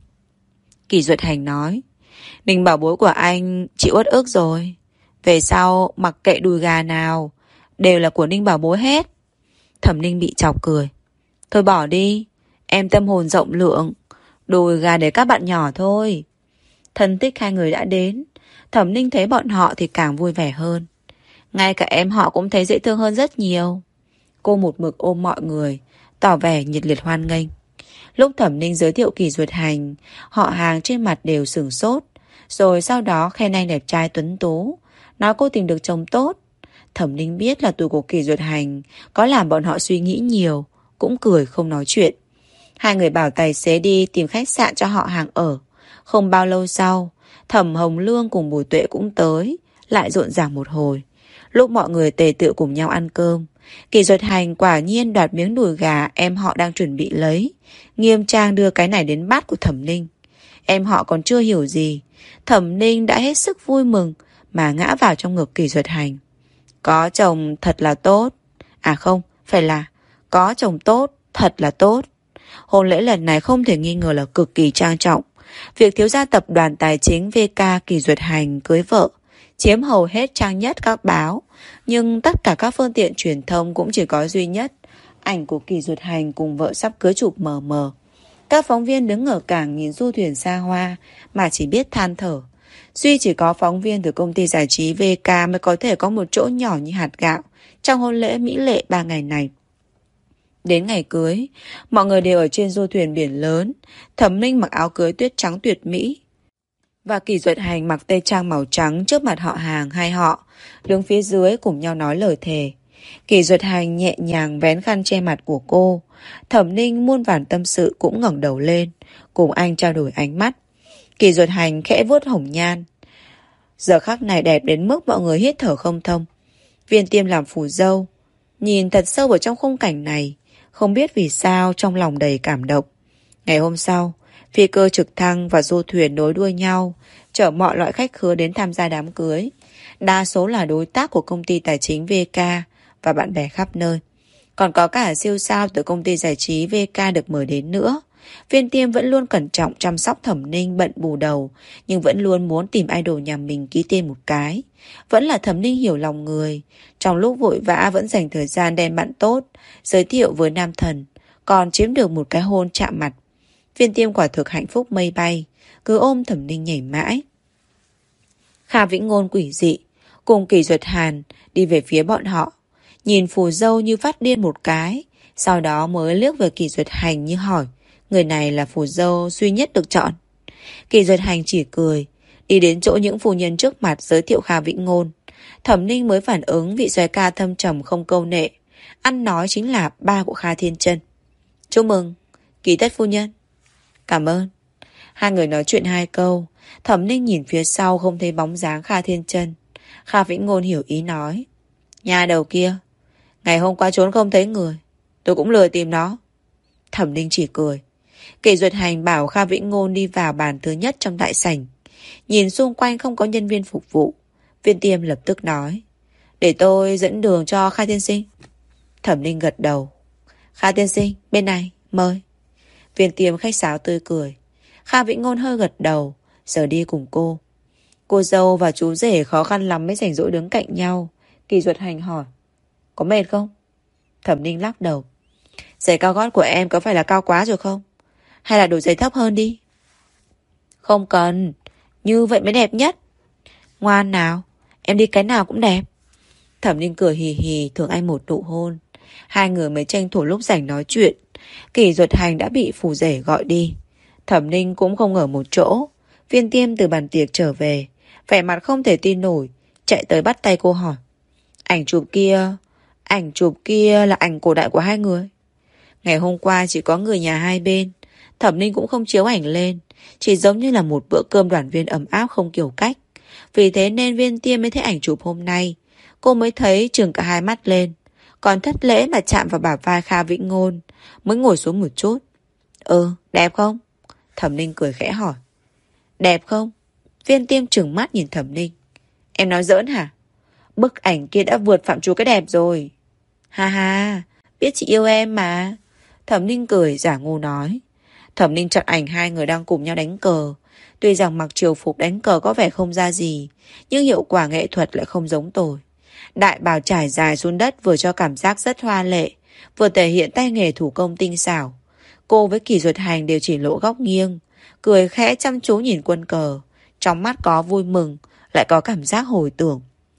Kỷ Duật Hành nói: Ninh bảo bối của anh chịu uất ức rồi. Về sau mặc kệ đùi gà nào đều là của Ninh bảo bối hết. Thẩm Ninh bị chọc cười. Thôi bỏ đi, em tâm hồn rộng lượng, đùi gà để các bạn nhỏ thôi. Thân thích hai người đã đến, Thẩm Ninh thấy bọn họ thì càng vui vẻ hơn. Ngay cả em họ cũng thấy dễ thương hơn rất nhiều. Cô một mực ôm mọi người, tỏ vẻ nhiệt liệt hoan nghênh. Lúc Thẩm Ninh giới thiệu Kỷ Duật Hành, họ hàng trên mặt đều sửng sốt. Rồi sau đó khen anh đẹp trai tuấn tú, nói cô tìm được chồng tốt. Thẩm Ninh biết là tuổi của Kỷ Duật Hành có làm bọn họ suy nghĩ nhiều, cũng cười không nói chuyện. Hai người bảo tài xế đi tìm khách sạn cho họ hàng ở. Không bao lâu sau, Thẩm Hồng Lương cùng Bùi Tuệ cũng tới, lại rộn ràng một hồi. Lúc mọi người tề tựu cùng nhau ăn cơm, Kỷ Duật Hành quả nhiên đoạt miếng đùi gà em họ đang chuẩn bị lấy, nghiêm trang đưa cái này đến bát của Thẩm Ninh. Em họ còn chưa hiểu gì, Thẩm Ninh đã hết sức vui mừng mà ngã vào trong ngực Kỷ Duật Hành. Có chồng thật là tốt. À không, phải là có chồng tốt, thật là tốt. Hôn lễ lần này không thể nghi ngờ là cực kỳ trang trọng. Việc thiếu gia tập đoàn tài chính VK Kỷ Duật Hành cưới vợ chiếm hầu hết trang nhất các báo, nhưng tất cả các phương tiện truyền thông cũng chỉ có duy nhất ảnh của Kỷ Duật Hành cùng vợ sắp cưới chụp mờ mờ. Các phóng viên đứng ở cảng nhìn du thuyền xa hoa mà chỉ biết than thở. Duy chỉ có phóng viên từ công ty giải trí VK mới có thể có một chỗ nhỏ như hạt gạo trong hôn lễ mỹ lệ 3 ngày này. Đến ngày cưới, mọi người đều ở trên du thuyền biển lớn. Thẩm Ninh mặc áo cưới tuyết trắng tuyệt mỹ, và Kỷ Duật Hành mặc tây trang màu trắng trước mặt họ hàng hai họ, đứng phía dưới cùng nhau nói lời thề. Kỷ Duật Hành nhẹ nhàng vén khăn che mặt của cô. Thẩm Ninh muôn vàn tâm sự cũng ngẩng đầu lên, cùng anh trao đổi ánh mắt. Kỷ Duật Hành khẽ vuốt hồng nhan. Giờ khắc này đẹp đến mức mọi người hít thở không thông. Viên Tiêm làm phù dâu, nhìn thật sâu vào trong khung cảnh này, không biết vì sao trong lòng đầy cảm động. Ngày hôm sau, phi cơ trực thăng và du thuyền nối đuôi nhau, chở mọi loại khách khứa đến tham gia đám cưới. Đa số là đối tác của công ty tài chính VK và bạn bè khắp nơi. Còn có cả siêu sao từ công ty giải trí VK được mời đến nữa. Viên Tiêm vẫn luôn cẩn trọng chăm sóc Thẩm Ninh bận bù đầu, nhưng vẫn luôn muốn tìm idol nhà mình ký tên một cái. Vẫn là Thẩm Ninh hiểu lòng người. Trong lúc vội vã vẫn dành thời gian đem bạn tốt, giới thiệu với nam thần, còn chiếm được một cái hôn chạm mặt. Viên Tiêm quả thực hạnh phúc mây bay, cứ ôm Thẩm Ninh nhảy mãi. Kha Vĩnh Ngôn quỷ dị cùng Kỷ Duật Hàn đi về phía bọn họ, nhìn phù dâu như phát điên một cái, sau đó mới liếc về Kỷ Duật Hành như hỏi, người này là phù dâu duy nhất được chọn. Kỷ Duật Hành chỉ cười, đi đến chỗ những phu nhân trước mặt giới thiệu Kha Vĩnh Ngôn. Thẩm Ninh mới phản ứng vị soái ca thâm trầm không câu nệ, ăn nói chính là ba của Kha Thiên Chân. Chúc mừng, Kỷ Tất phu nhân. Cảm ơn. Hai người nói chuyện hai câu, Thẩm Ninh nhìn phía sau không thấy bóng dáng Kha Thiên Chân. Kha Vĩnh Ngôn hiểu ý nói, nhà đầu kia, ngày hôm qua trốn không thấy người, tôi cũng lười tìm nó. Thẩm Ninh chỉ cười. Kỷ Duật Hành bảo Kha Vĩnh Ngôn đi vào bàn thứ nhất trong đại sảnh. Nhìn xung quanh không có nhân viên phục vụ, Viên Tiêm lập tức nói, để tôi dẫn đường cho Kha tiên sinh. Thẩm Ninh gật đầu. Kha tiên sinh, bên này, mời. Viên Tiêm khách sáo tươi cười. Kha Vĩnh Ngôn hơi gật đầu, giờ đi cùng cô. Cô dâu và chú rể khó khăn lắm mới rảnh rỗi đứng cạnh nhau. Kỷ Duật Hành hỏi, có mệt không? Thẩm Ninh lắc đầu. Giày cao gót của em có phải là cao quá rồi không? Hay là đổi giày thấp hơn đi? Không cần, như vậy mới đẹp nhất. Ngoan nào, em đi cái nào cũng đẹp. Thẩm Ninh cười hì hì thưởng anh một nụ hôn. Hai người mới tranh thủ lúc rảnh nói chuyện. Kỷ Duật Hành đã bị phù rể gọi đi. Thẩm Ninh cũng không ở một chỗ. Viên Tiêm từ bàn tiệc trở về, vẻ mặt không thể tin nổi, chạy tới bắt tay cô hỏi, ảnh chụp kia là ảnh cổ đại của hai người. Ngày hôm qua chỉ có người nhà hai bên, Thẩm Ninh cũng không chiếu ảnh lên, chỉ giống như là một bữa cơm đoàn viên ấm áp không kiểu cách. Vì thế nên Viên Tiêm mới thấy ảnh chụp hôm nay. Cô mới thấy trừng cả hai mắt lên, còn thất lễ mà chạm vào bả vai Kha Vĩnh Ngôn, mới ngồi xuống một chút. Đẹp không? Thẩm Ninh cười khẽ hỏi. Đẹp không? Viên Tiêm trừng mắt nhìn Thẩm Ninh. Em nói giỡn hả? Bức ảnh kia đã vượt phạm trù cái đẹp rồi. Ha ha, biết chị yêu em mà. Thẩm Ninh cười giả ngu nói. Thẩm Ninh chọn ảnh hai người đang cùng nhau đánh cờ. Tuy rằng mặc triều phục đánh cờ có vẻ không ra gì, nhưng hiệu quả nghệ thuật lại không giống tồi. Đại bào trải dài xuống đất vừa cho cảm giác rất hoa lệ, vừa thể hiện tay nghề thủ công tinh xảo. Cô với Kỷ Duật Hành đều chỉ lộ góc nghiêng, cười khẽ chăm chú nhìn quân cờ. Trong mắt có vui mừng, lại có cảm giác hồi tưởng.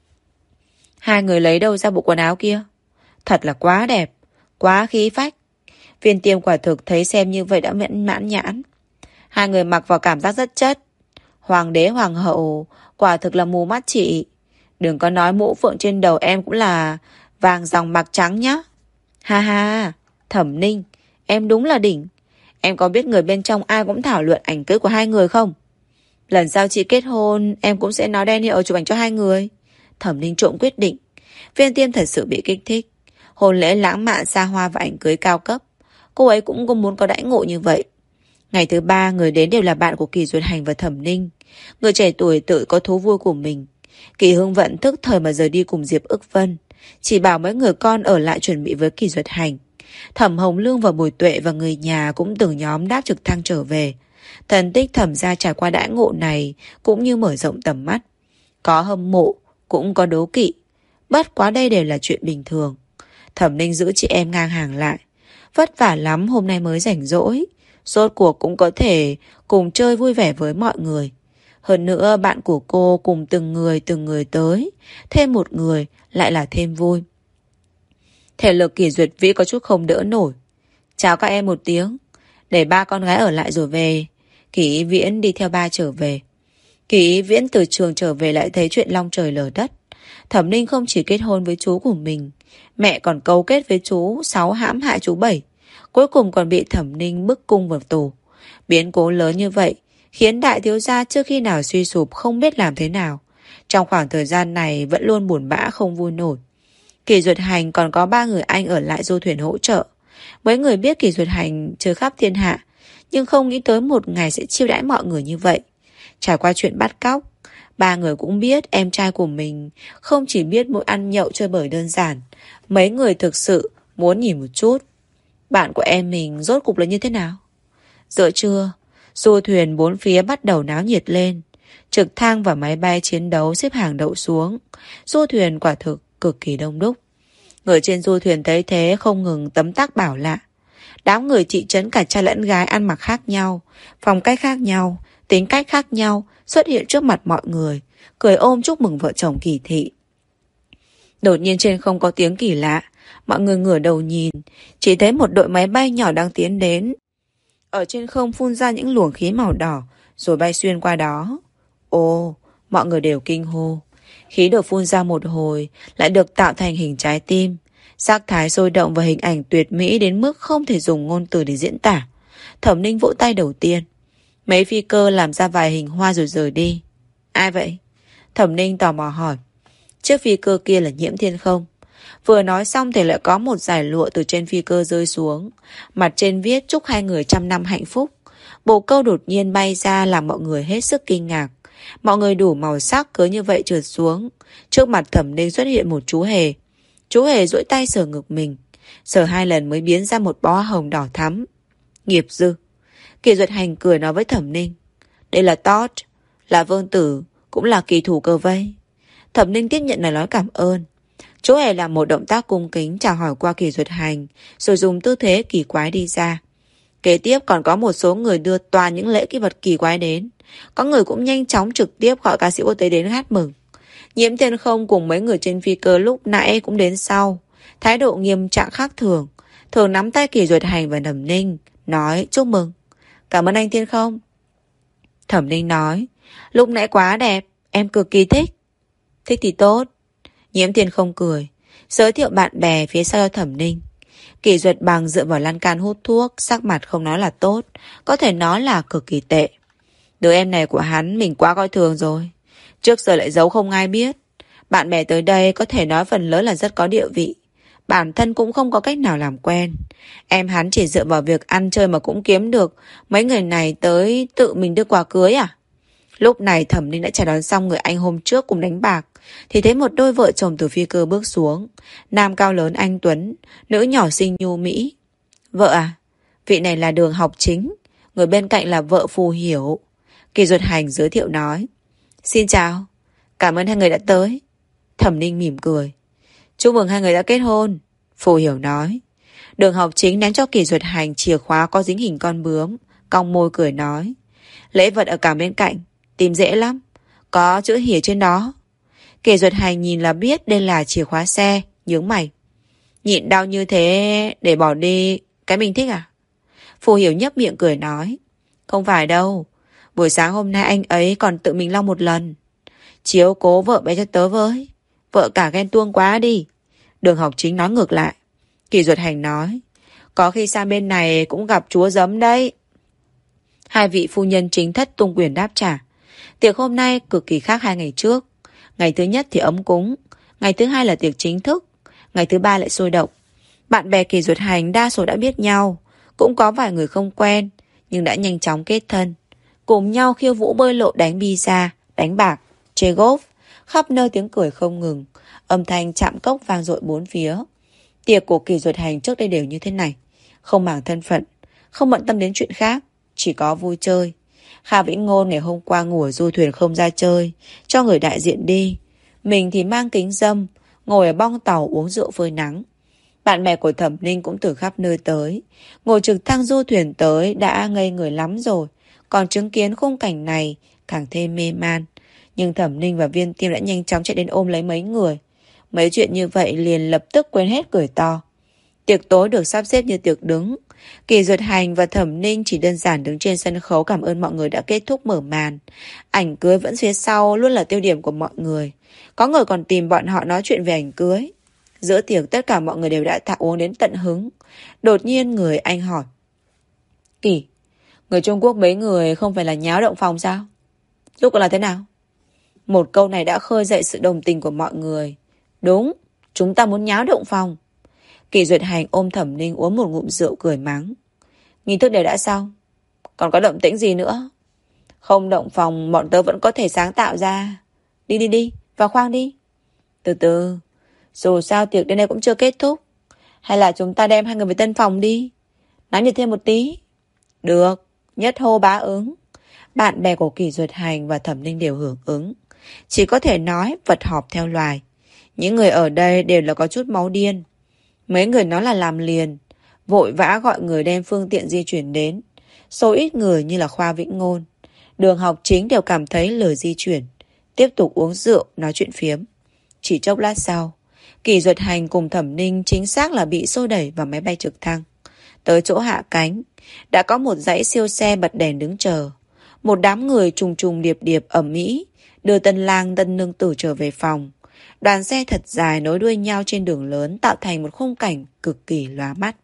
Hai người lấy đâu ra bộ quần áo kia? Thật là quá đẹp, quá khí phách. Viên Tiêm quả thực thấy xem như vậy đã mãn nhãn. Hai người mặc vào cảm giác rất chất. Hoàng đế hoàng hậu quả thực là mù mắt chị. Đừng có nói mũ phượng trên đầu em cũng là vàng dòng bạc trắng nhá. Ha ha, Thẩm Ninh, em đúng là đỉnh. Em có biết người bên trong ai cũng thảo luận ảnh cưới của hai người không? Lần sau chị kết hôn, em cũng sẽ nói đen hiệu chụp ảnh cho hai người. Thẩm Ninh trộm quyết định. Viên Tiêm thật sự bị kích thích. Hôn lễ lãng mạn xa hoa và ảnh cưới cao cấp, cô ấy cũng không muốn có đãi ngộ như vậy. Ngày thứ ba, người đến đều là bạn của Kỷ Duật Hành và Thẩm Ninh. Người trẻ tuổi tự có thú vui của mình. Kỷ Hưng Vận thức thời mà rời đi cùng Diệp Ức Vân, chỉ bảo mấy người con ở lại chuẩn bị với Kỷ Duật Hành. Thẩm Hồng Lương và Bùi Tuệ và người nhà cũng từng nhóm đáp trực thăng trở về. Thần tích Thẩm gia trải qua đãi ngộ này cũng như mở rộng tầm mắt. Có hâm mộ, cũng có đố kỵ. Bất quá đây đều là chuyện bình thường. Thẩm Ninh giữ chị em ngang hàng lại. Vất vả lắm hôm nay mới rảnh rỗi, rốt cuộc cũng có thể cùng chơi vui vẻ với mọi người. Hơn nữa bạn của cô cùng từng người tới, thêm một người lại là thêm vui. Thể lực Kỷ Duyệt Vĩ có chút không đỡ nổi. Chào các em một tiếng, để ba con gái ở lại rồi về. Kỷ Ý Viễn đi theo ba trở về. Kỷ Ý Viễn từ trường trở về lại thấy chuyện long trời lở đất. Thẩm Ninh không chỉ kết hôn với chú của mình, mẹ còn cấu kết với chú Sáu hãm hại chú Bảy, cuối cùng còn bị Thẩm Ninh bức cung vào tù. Biến cố lớn như vậy khiến đại thiếu gia trước khi nào suy sụp không biết làm thế nào. Trong khoảng thời gian này vẫn luôn buồn bã không vui nổi. Kỷ Duật Hành còn có 3 người anh ở lại du thuyền hỗ trợ. Mấy người biết Kỷ Duật Hành chơi khắp thiên hạ, nhưng không nghĩ tới một ngày sẽ chiêu đãi mọi người như vậy. Trải qua chuyện bắt cóc, 3 người cũng biết em trai của mình không chỉ biết mỗi ăn nhậu chơi bời đơn giản. Mấy người thực sự muốn nhìn một chút bạn của em mình rốt cục là như thế nào. Giữa trưa, du thuyền bốn phía bắt đầu náo nhiệt lên. Trực thăng và máy bay chiến đấu xếp hàng đậu xuống. Du thuyền quả thực cực kỳ đông đúc. Người trên du thuyền thấy thế không ngừng tấm tắc bảo lạ. Đám người thị trấn cả trai lẫn gái ăn mặc khác nhau, phong cách khác nhau, tính cách khác nhau xuất hiện trước mặt mọi người, cười ôm chúc mừng vợ chồng Kỳ Thị. Đột nhiên trên không có tiếng kỳ lạ, mọi người ngửa đầu nhìn, chỉ thấy một đội máy bay nhỏ đang tiến đến. Ở trên không phun ra những luồng khí màu đỏ, rồi bay xuyên qua đó. Ồ, mọi người đều kinh hô. Khí được phun ra một hồi, lại được tạo thành hình trái tim. Sắc thái sôi động và hình ảnh tuyệt mỹ đến mức không thể dùng ngôn từ để diễn tả. Thẩm Ninh vỗ tay đầu tiên. Mấy phi cơ làm ra vài hình hoa rồi rời đi. Ai vậy? Thẩm Ninh tò mò hỏi. Chiếc phi cơ kia là Nhiễm Thiên Không. Vừa nói xong thì lại có một dải lụa từ trên phi cơ rơi xuống. Mặt trên viết chúc hai người trăm năm hạnh phúc. Bồ câu đột nhiên bay ra làm mọi người hết sức kinh ngạc. Mọi người đủ màu sắc cứ như vậy trượt xuống. Trước mặt Thẩm Ninh xuất hiện một chú hề. Chú hề duỗi tay sờ ngực mình. Sờ 2 lần mới biến ra một bó hồng đỏ thắm. Nghiệp dư. Kỳ Duật Hành cười nói với Thẩm Ninh. Đây là Todd, là vương tử, cũng là kỳ thủ cờ vây. Thẩm Ninh tiếp nhận lời nói cảm ơn. Chú hề làm một động tác cung kính chào hỏi qua Kỳ Duật Hành, rồi dùng tư thế kỳ quái đi ra. Kế tiếp còn có một số người đưa toàn những lễ kỷ vật kỳ quái đến. Có người cũng nhanh chóng trực tiếp gọi ca sĩ quốc tế đến hát mừng. Nhiễm Thiên Không cùng mấy người trên phi cơ lúc nãy cũng đến sau. Thái độ nghiêm trạng khác thường. Thường nắm tay Kỳ Duật Hành và Thẩm Ninh, nói chúc mừng. Cảm ơn anh Thiên Không. Thẩm Ninh nói, lúc nãy quá đẹp, em cực kỳ thích. Thích thì tốt. Nhiễm Thiên Không cười, giới thiệu bạn bè phía sau Thẩm Ninh. Kỳ Duật Bằng dựa vào lan can hút thuốc, sắc mặt không nói là tốt, có thể nói là cực kỳ tệ. Đứa em này của hắn mình quá coi thường rồi. Trước giờ lại giấu không ai biết. Bạn bè tới đây có thể nói phần lớn là rất có địa vị. Bản thân cũng không có cách nào làm quen. Em hắn chỉ dựa vào việc ăn chơi mà cũng kiếm được. Mấy người này tới tự mình đưa quà cưới à? Lúc này Thẩm Ninh đã chào đón xong người anh hôm trước cùng đánh bạc, thì thấy một đôi vợ chồng từ phi cơ bước xuống. Nam cao lớn anh tuấn, nữ nhỏ xinh nhu mỹ. Vợ à? Vị này là Đường Học Chính, người bên cạnh là vợ Phù Hiểu. Kỳ Duật Hành giới thiệu nói. Xin chào, cảm ơn hai người đã tới. Thẩm Ninh mỉm cười. Chúc mừng hai người đã kết hôn, Phù Hiểu nói. Đường Học Chính ném cho Kỳ Duật Hành chìa khóa có dính hình con bướm, cong môi cười nói. Lễ vật ở cảng bên cạnh, tìm dễ lắm, có chữ Hiểu trên đó. Kỳ Duật Hành nhìn là biết đây là chìa khóa xe, nhướng mày. Nhịn đau như thế để bỏ đi cái mình thích à? Phù Hiểu nhấp miệng cười nói. Không phải đâu, buổi sáng hôm nay anh ấy còn tự mình lau một lần. Chiếu cố vợ bé cho tớ với. Vợ cả ghen tuông quá đi. Đường Học Chính nói ngược lại. Kỳ Duật Hành nói. Có khi sang bên này cũng gặp chúa giấm đấy. Hai vị phu nhân chính thất tung quyền đáp trả. Tiệc hôm nay cực kỳ khác 2 ngày trước. Ngày thứ nhất thì ấm cúng, ngày thứ hai là tiệc chính thức, ngày thứ ba lại sôi động. Bạn bè Kỳ Duật Hành đa số đã biết nhau, cũng có vài người không quen, nhưng đã nhanh chóng kết thân. Cùng nhau khiêu vũ bơi lội, đánh bida, đánh bạc, chơi golf, khắp nơi tiếng cười không ngừng, âm thanh chạm cốc vang dội bốn phía. Tiệc của Kỳ Duật Hành trước đây đều như thế này, không màng thân phận, không bận tâm đến chuyện khác, chỉ có vui chơi. Kha Vĩnh Ngôn ngày hôm qua ngủ ở du thuyền không ra chơi, cho người đại diện đi. Mình thì mang kính râm, ngồi ở bong tàu uống rượu phơi nắng. Bạn bè của Thẩm Ninh cũng từ khắp nơi tới. Ngồi trực thăng du thuyền tới đã ngây người lắm rồi. Còn chứng kiến khung cảnh này càng thêm mê man. Nhưng Thẩm Ninh và Viên Tiêm đã nhanh chóng chạy đến ôm lấy mấy người. Mấy chuyện như vậy liền lập tức quên hết cười to. Tiệc tối được sắp xếp như tiệc đứng. Kỳ Duật Hành và Thẩm Ninh chỉ đơn giản đứng trên sân khấu cảm ơn mọi người đã kết thúc mở màn. Ảnh cưới vẫn phía sau luôn là tiêu điểm của mọi người. Có người còn tìm bọn họ nói chuyện về ảnh cưới. Giữa tiệc tất cả mọi người đều đã thả uống đến tận hứng. Đột nhiên người anh hỏi. Kỳ, người Trung Quốc mấy người không phải là nháo động phòng sao? Lúc còn là thế nào? Một câu này đã khơi dậy sự đồng tình của mọi người. Đúng, chúng ta muốn nháo động phòng. Kỳ Duật Hành ôm Thẩm Ninh uống một ngụm rượu cười mắng. Nghi thức đều đã xong, còn có động tĩnh gì nữa? Không động phòng bọn tớ vẫn có thể sáng tạo ra. Đi đi đi, vào khoang đi. Từ từ, dù sao tiệc đến đây cũng chưa kết thúc. Hay là chúng ta đem hai người về tân phòng đi, náo nhiệt thêm một tí. Được, nhất hô bá ứng. Bạn bè của Kỳ Duật Hành và Thẩm Ninh đều hưởng ứng. Chỉ có thể nói vật họp theo loài. Những người ở đây đều là có chút máu điên. Mấy người nói là làm liền, vội vã gọi người đem phương tiện di chuyển đến. Số ít người như là Khoa Vĩnh Ngôn Đường học chính đều cảm thấy lời di chuyển, tiếp tục uống rượu, nói chuyện phiếm. Chỉ chốc lát sau, Kỷ Duật Hành cùng Thẩm Ninh chính xác là bị xô đẩy vào máy bay trực thăng. Tới chỗ hạ cánh, đã có một dãy siêu xe bật đèn đứng chờ. Một đám người trùng trùng điệp điệp ầm ĩ đưa tân lang tân nương tử trở về phòng. Đoàn xe thật dài nối đuôi nhau trên đường lớn tạo thành một khung cảnh cực kỳ lóa mắt.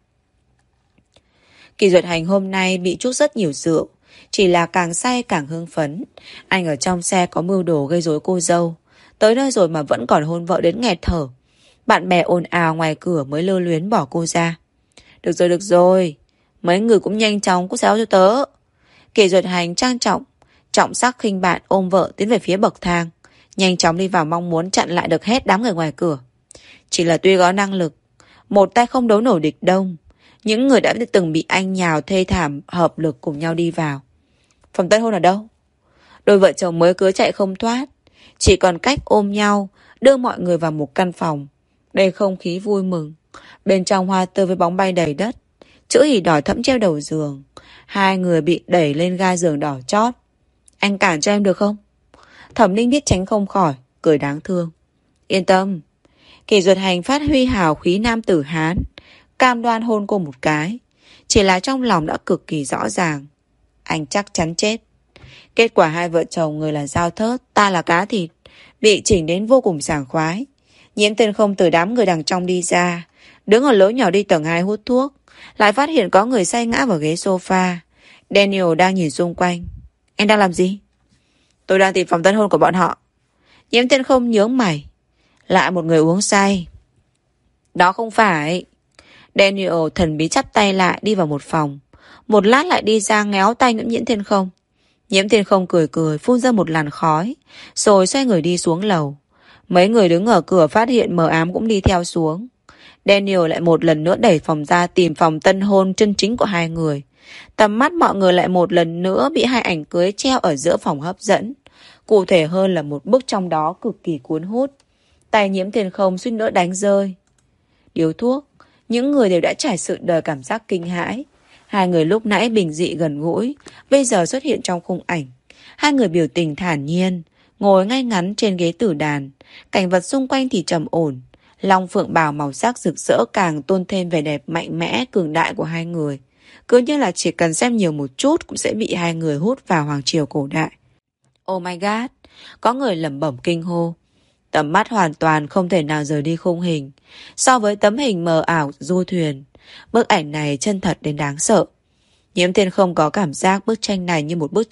Kỷ Duật Hành hôm nay bị chút rất nhiều rượu, chỉ là càng say càng hưng phấn. Anh ở trong xe có mưu đồ gây rối cô dâu. Tới nơi rồi mà vẫn còn hôn vợ đến nghẹt thở. Bạn bè ồn ào ngoài cửa mới lưu luyến bỏ cô ra. Được rồi. Mấy người cũng nhanh chóng cút xéo cho tớ. Kỷ Duật Hành trang trọng, trọng sắc khinh bạn ôm vợ tiến về phía bậc thang. Nhanh chóng đi vào mong muốn chặn lại được hết đám người ngoài cửa. Chỉ là tuy có năng lực, một tay không đấu nổi địch đông. Những người đã từng bị anh nhào thê thảm hợp lực cùng nhau đi vào. Phòng tân hôn ở đâu? Đôi vợ chồng mới cưới chạy không thoát, chỉ còn cách ôm nhau đưa mọi người vào một căn phòng. Đầy không khí vui mừng. Bên trong hoa tươi với bóng bay đầy đất, chữ hỉ đỏ thẫm treo đầu giường. Hai người bị đẩy lên ga giường đỏ chót. Anh cản cho em được không? Thẩm Ninh biết tránh không khỏi, cười đáng thương. Yên tâm. Kỷ Duật Hành phát huy hào khí nam tử Hán, cam đoan hôn cô một cái. Chỉ là trong lòng đã cực kỳ rõ ràng, anh chắc chắn chết. Kết quả hai vợ chồng, người là dao thớt, ta là cá thịt, bị chỉnh đến vô cùng sảng khoái. Nhiễm Tên Không từ đám người đằng trong đi ra, đứng ở lối nhỏ đi tầng 2 hút thuốc. Lại phát hiện có người say ngã vào ghế sofa. Daniel đang nhìn xung quanh. Anh đang làm gì? Tôi đang tìm phòng tân hôn của bọn họ. Nhiễm Tên Không nhướng mày. Lại một người uống say. Đó không phải. Daniel thần bí chắp tay lại đi vào một phòng. Một lát lại đi ra ngéo tay Nhiễm Tên Không. Nhiễm Tên Không cười cười phun ra một làn khói, rồi xoay người đi xuống lầu. Mấy người đứng ở cửa phát hiện mờ ám cũng đi theo xuống. Daniel lại một lần nữa đẩy phòng ra tìm phòng tân hôn chân chính của hai người. Tầm mắt mọi người lại một lần nữa bị hai ảnh cưới treo ở giữa phòng hấp dẫn. Cụ thể hơn là một bức trong đó cực kỳ cuốn hút. Tay Nhiễm Tên Không suýt nữa đánh rơi. Điếu thuốc, những người đều đã trải sự đời cảm giác kinh hãi. Hai người lúc nãy bình dị gần gũi, bây giờ xuất hiện trong khung ảnh. Hai người biểu tình thản nhiên, ngồi ngay ngắn trên ghế tử đàn. Cảnh vật xung quanh thì trầm ổn. Long phượng bào màu sắc rực rỡ càng tôn thêm vẻ đẹp mạnh mẽ, cường đại của hai người. Cứ như là chỉ cần xem nhiều một chút cũng sẽ bị hai người hút vào hoàng triều cổ đại. Oh my god, có người lẩm bẩm kinh hô. Tầm mắt hoàn toàn không thể nào rời đi khung hình. So với tấm hình mờ ảo du thuyền, bức ảnh này chân thật đến đáng sợ. Nhiễm Tên Không có cảm giác bức tranh này như một bức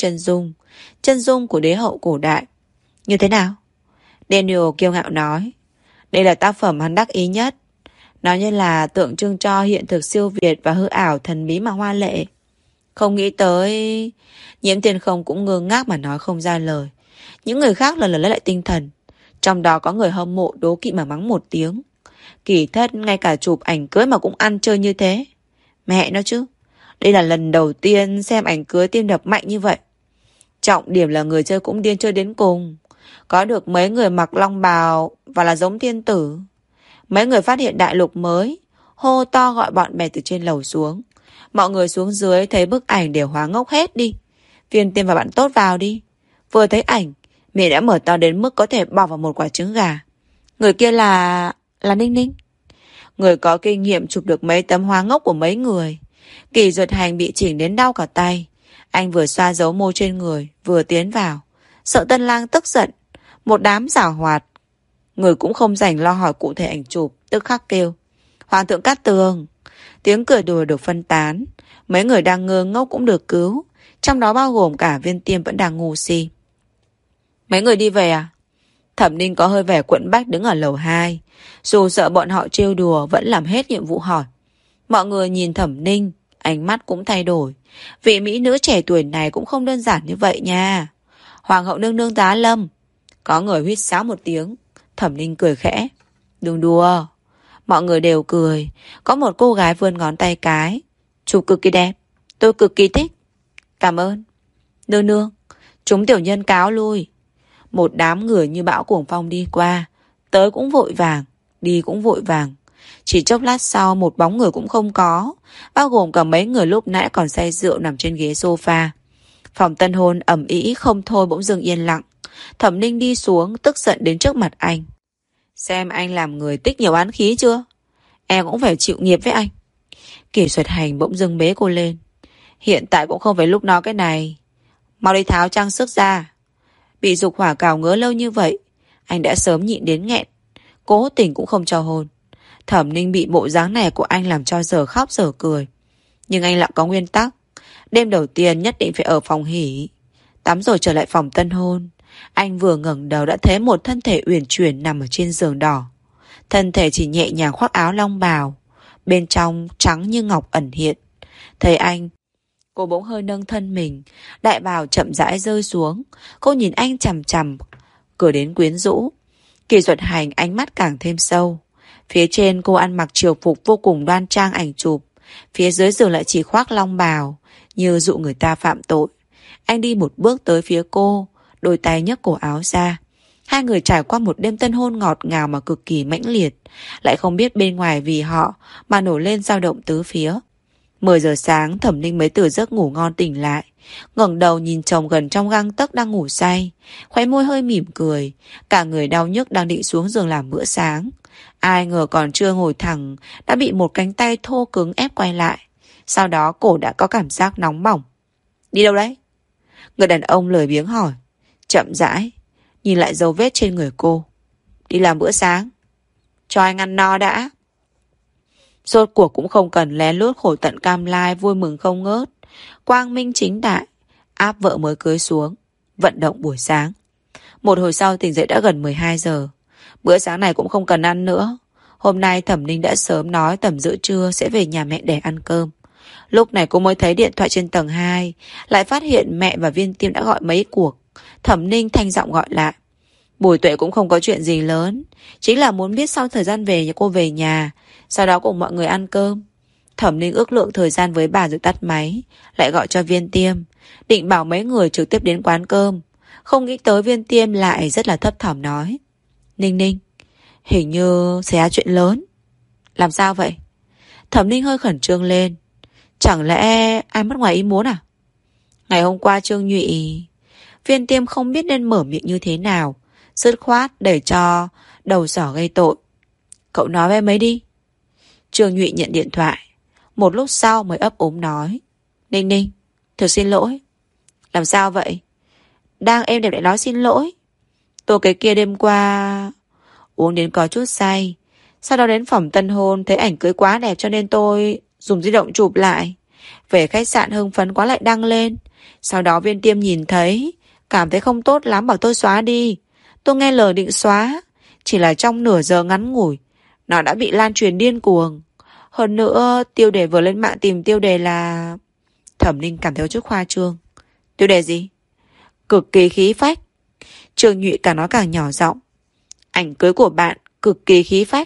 chân dung của đế hậu cổ đại. Như thế nào? Daniel kiêu ngạo nói. Đây là tác phẩm hắn đắc ý nhất. Nó như là tượng trưng cho hiện thực siêu việt và hư ảo thần bí mà hoa lệ. Không nghĩ tới... Nhiễm Tên Không cũng ngơ ngác mà nói không ra lời. Những người khác lần lần lấy lại tinh thần. Trong đó có người hâm mộ đố kỵ mà mắng một tiếng. Kỳ thất ngay cả chụp ảnh cưới mà cũng ăn chơi như thế. Mẹ nó chứ. Đây là lần đầu tiên xem ảnh cưới tim đập mạnh như vậy. Trọng điểm là người chơi cũng điên chơi đến cùng. Có được mấy người mặc long bào và là giống thiên tử. Mấy người phát hiện đại lục mới, hô to gọi bọn bè từ trên lầu xuống. Mọi người xuống dưới thấy bức ảnh đều hóa ngốc hết đi. Viên Tiên và bạn tốt vào đi. Vừa thấy ảnh, mẹ đã mở to đến mức có thể bỏ vào một quả trứng gà. Người kia là Ninh Ninh. Người có kinh nghiệm chụp được mấy tấm hóa ngốc của mấy người. Kỷ Duật Hành bị chỉnh đến đau cả tay. Anh vừa xoa dấu môi trên người, vừa tiến vào. Sợ tân lang tức giận. Một đám giảo hoạt. Người cũng không rảnh lo hỏi cụ thể ảnh chụp, tức khắc kêu. Hoàng thượng Cát Tường. Tiếng cười đùa được phân tán. Mấy người đang ngơ ngốc cũng được cứu. Trong đó bao gồm cả Viên Tiêm vẫn đang ngu si. Mấy người đi về à? Thẩm Ninh có hơi vẻ quẫn bách đứng ở lầu 2. Dù sợ bọn họ trêu đùa vẫn làm hết nhiệm vụ hỏi. Mọi người nhìn Thẩm Ninh, ánh mắt cũng thay đổi. Vị mỹ nữ trẻ tuổi này cũng không đơn giản như vậy nha. Hoàng hậu nương nương giá lâm. Có người huýt sáo một tiếng. Thẩm Ninh cười khẽ. Đừng đùa. Mọi người đều cười. Có một cô gái vươn ngón tay cái. Chụp cực kỳ đẹp. Tôi cực kỳ thích. Cảm ơn. Nương nương, chúng tiểu nhân cáo lui. Một đám người như bão cuồng phong đi qua. Tới cũng vội vàng, đi cũng vội vàng. Chỉ chốc lát sau một bóng người cũng không có. Bao gồm cả mấy người lúc nãy còn say rượu nằm trên ghế sofa. Phòng tân hôn ầm ĩ không thôi bỗng dưng yên lặng. Thẩm Ninh đi xuống tức giận đến trước mặt anh. Xem anh làm người tích nhiều oán khí chưa? Em cũng phải chịu nghiệp với anh. Kỷ Duật Hành bỗng dưng bế cô lên. Hiện tại cũng không phải lúc nói cái này. Mau đi tháo trang sức ra. Bị dục hỏa cào ngứa lâu như vậy, anh đã sớm nhịn đến nghẹn. Cố tình cũng không cho hôn. Thẩm Ninh bị bộ dáng này của anh làm cho giờ khóc giờ cười. Nhưng anh lại có nguyên tắc. Đêm đầu tiên nhất định phải ở phòng hỉ. Tắm rồi trở lại phòng tân hôn. Anh vừa ngẩng đầu đã thấy một thân thể uyển chuyển nằm ở trên giường đỏ. Thân thể chỉ nhẹ nhàng khoác áo long bào. Bên trong trắng như ngọc ẩn hiện. Thấy anh, cô bỗng hơi nâng thân mình. Đại bào chậm rãi rơi xuống. Cô nhìn anh chằm chằm, cười đến quyến rũ. Kỷ Duật Hành ánh mắt càng thêm sâu. Phía trên cô ăn mặc triều phục vô cùng đoan trang ảnh chụp. Phía dưới giường lại chỉ khoác long bào, như dụ người ta phạm tội. Anh đi một bước tới phía cô, đôi tay nhấc cổ áo ra. Hai người trải qua một đêm tân hôn ngọt ngào mà cực kỳ mãnh liệt. Lại không biết bên ngoài vì họ mà nổi lên dao động tứ phía. 10 giờ sáng Thẩm Ninh mới từ giấc ngủ ngon tỉnh lại. Ngẩng đầu nhìn chồng gần trong gang tấc đang ngủ say. Khóe môi hơi mỉm cười. Cả người đau nhức đang định xuống giường làm bữa sáng. Ai ngờ còn chưa ngồi thẳng đã bị một cánh tay thô cứng ép quay lại. Sau đó cổ đã có cảm giác nóng bỏng. Đi đâu đấy? Người đàn ông lười biếng hỏi. Chậm rãi nhìn lại dấu vết trên người cô. Đi làm bữa sáng. Cho anh ăn no đã. Rốt cuộc cũng không cần lén lút khổ tận cam lai vui mừng không ngớt. Quang minh chính đại áp vợ mới cưới xuống. Vận động buổi sáng. Một hồi sau tỉnh dậy đã gần 12 giờ. Bữa sáng này cũng không cần ăn nữa. Hôm nay Thẩm Ninh đã sớm nói tầm giữa trưa sẽ về nhà mẹ để ăn cơm. Lúc này cô mới thấy điện thoại trên tầng 2. Lại phát hiện mẹ và Viên Tiêm đã gọi mấy cuộc. Thẩm Ninh thanh giọng gọi lại. Bùi Tuệ cũng không có chuyện gì lớn. Chính là muốn biết sau thời gian về cô về nhà. Sau đó cùng mọi người ăn cơm. Thẩm Ninh ước lượng thời gian với bà rồi tắt máy. Lại gọi cho Viên Tiêm. Định bảo mấy người trực tiếp đến quán cơm. Không nghĩ tới Viên Tiêm lại rất là thấp thỏm nói. Ninh Ninh, hình như xảy ra chuyện lớn. Làm sao vậy? Thẩm Ninh hơi khẩn trương lên. Chẳng lẽ ai mất ngoài ý muốn à? Ngày hôm qua Trương Nhụy... Viên Tiêm không biết nên mở miệng như thế nào. Dứt khoát để cho đầu sỏ gây tội. Cậu nói với em ấy đi. Trương Nhụy nhận điện thoại. Một lúc sau mới ấp úng nói. Ninh Ninh, thật xin lỗi. Làm sao vậy? Đang êm đẹp lại nói xin lỗi. Tôi cái kia đêm qua uống đến có chút say. Sau đó đến phòng tân hôn thấy ảnh cưới quá đẹp cho nên tôi dùng di động chụp lại. Về khách sạn hưng phấn quá lại đăng lên. Sau đó Viên Tiêm nhìn thấy, cảm thấy không tốt lắm bảo tôi xóa đi. Tôi nghe lời định xóa. Chỉ là trong nửa giờ ngắn ngủi nó đã bị lan truyền điên cuồng. Hơn nữa tiêu đề vừa lên mạng tìm tiêu đề là... Thẩm Ninh cảm thấy chút khoa trương. Tiêu đề gì? Cực kỳ khí phách. Trương Nhụy càng nói càng nhỏ giọng. Ảnh cưới của bạn cực kỳ khí phách.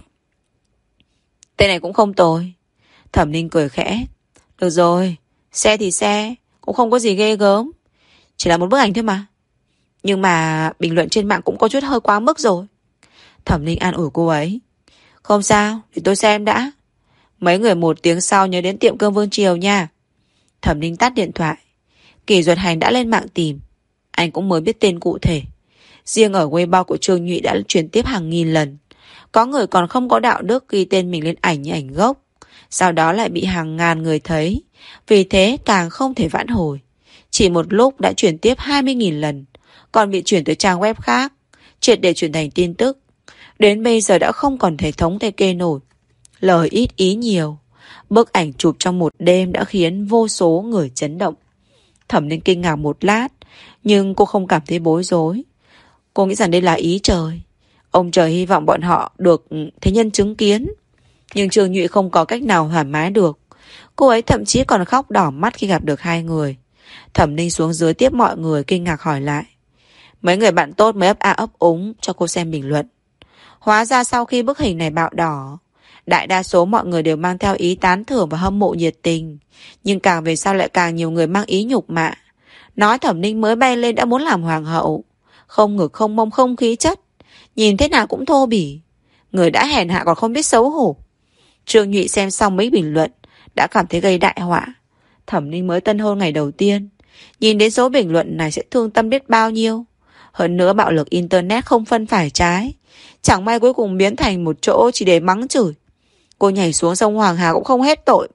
Tên này cũng không tồi. Thẩm Ninh cười khẽ. Được rồi, xe thì xe, cũng không có gì ghê gớm. Chỉ là một bức ảnh thôi mà. Nhưng mà bình luận trên mạng cũng có chút hơi quá mức rồi. Thẩm Ninh an ủi cô ấy. Không sao, để tôi xem đã. Mấy người một tiếng sau nhớ đến tiệm cơm Vương Triều nha. Thẩm Ninh tắt điện thoại. Kỷ Duật Hành đã lên mạng tìm. Anh cũng mới biết tên cụ thể. Riêng ở Weibo của Trương Nhụy đã chuyển tiếp hàng nghìn lần. Có người còn không có đạo đức ghi tên mình lên ảnh như ảnh gốc. Sau đó lại bị hàng ngàn người thấy. Vì thế càng không thể vãn hồi. Chỉ một lúc đã chuyển tiếp 20.000 lần. Còn bị chuyển tới trang web khác. Triệt để chuyển thành tin tức. Đến bây giờ đã không còn thể thống thể kê nổi. Lời ít ý nhiều. Bức ảnh chụp trong một đêm đã khiến vô số người chấn động. Thẩm Ninh kinh ngạc một lát. Nhưng cô không cảm thấy bối rối. Cô nghĩ rằng đây là ý trời. Ông trời hy vọng bọn họ được thế nhân chứng kiến. Nhưng Trương Nhụy không có cách nào thoải mái được. Cô ấy thậm chí còn khóc đỏ mắt khi gặp được hai người. Thẩm Ninh xuống dưới tiếp mọi người kinh ngạc hỏi lại. Mấy người bạn tốt mới ấp a ấp úng cho cô xem bình luận. Hóa ra sau khi bức hình này bạo đỏ, đại đa số mọi người đều mang theo ý tán thưởng và hâm mộ nhiệt tình. Nhưng càng về sau lại càng nhiều người mang ý nhục mạ. Nói Thẩm Ninh mới bay lên đã muốn làm hoàng hậu. Không ngực không mông không khí chất. Nhìn thế nào cũng thô bỉ. Người đã hèn hạ còn không biết xấu hổ. Trương Nhụy xem xong mấy bình luận đã cảm thấy gây đại họa. Thẩm Ninh mới tân hôn ngày đầu tiên. Nhìn đến số bình luận này sẽ thương tâm biết bao nhiêu. Hơn nữa bạo lực internet không phân phải trái. Chẳng may cuối cùng biến thành một chỗ chỉ để mắng chửi. Cô nhảy xuống sông Hoàng Hà cũng không hết tội.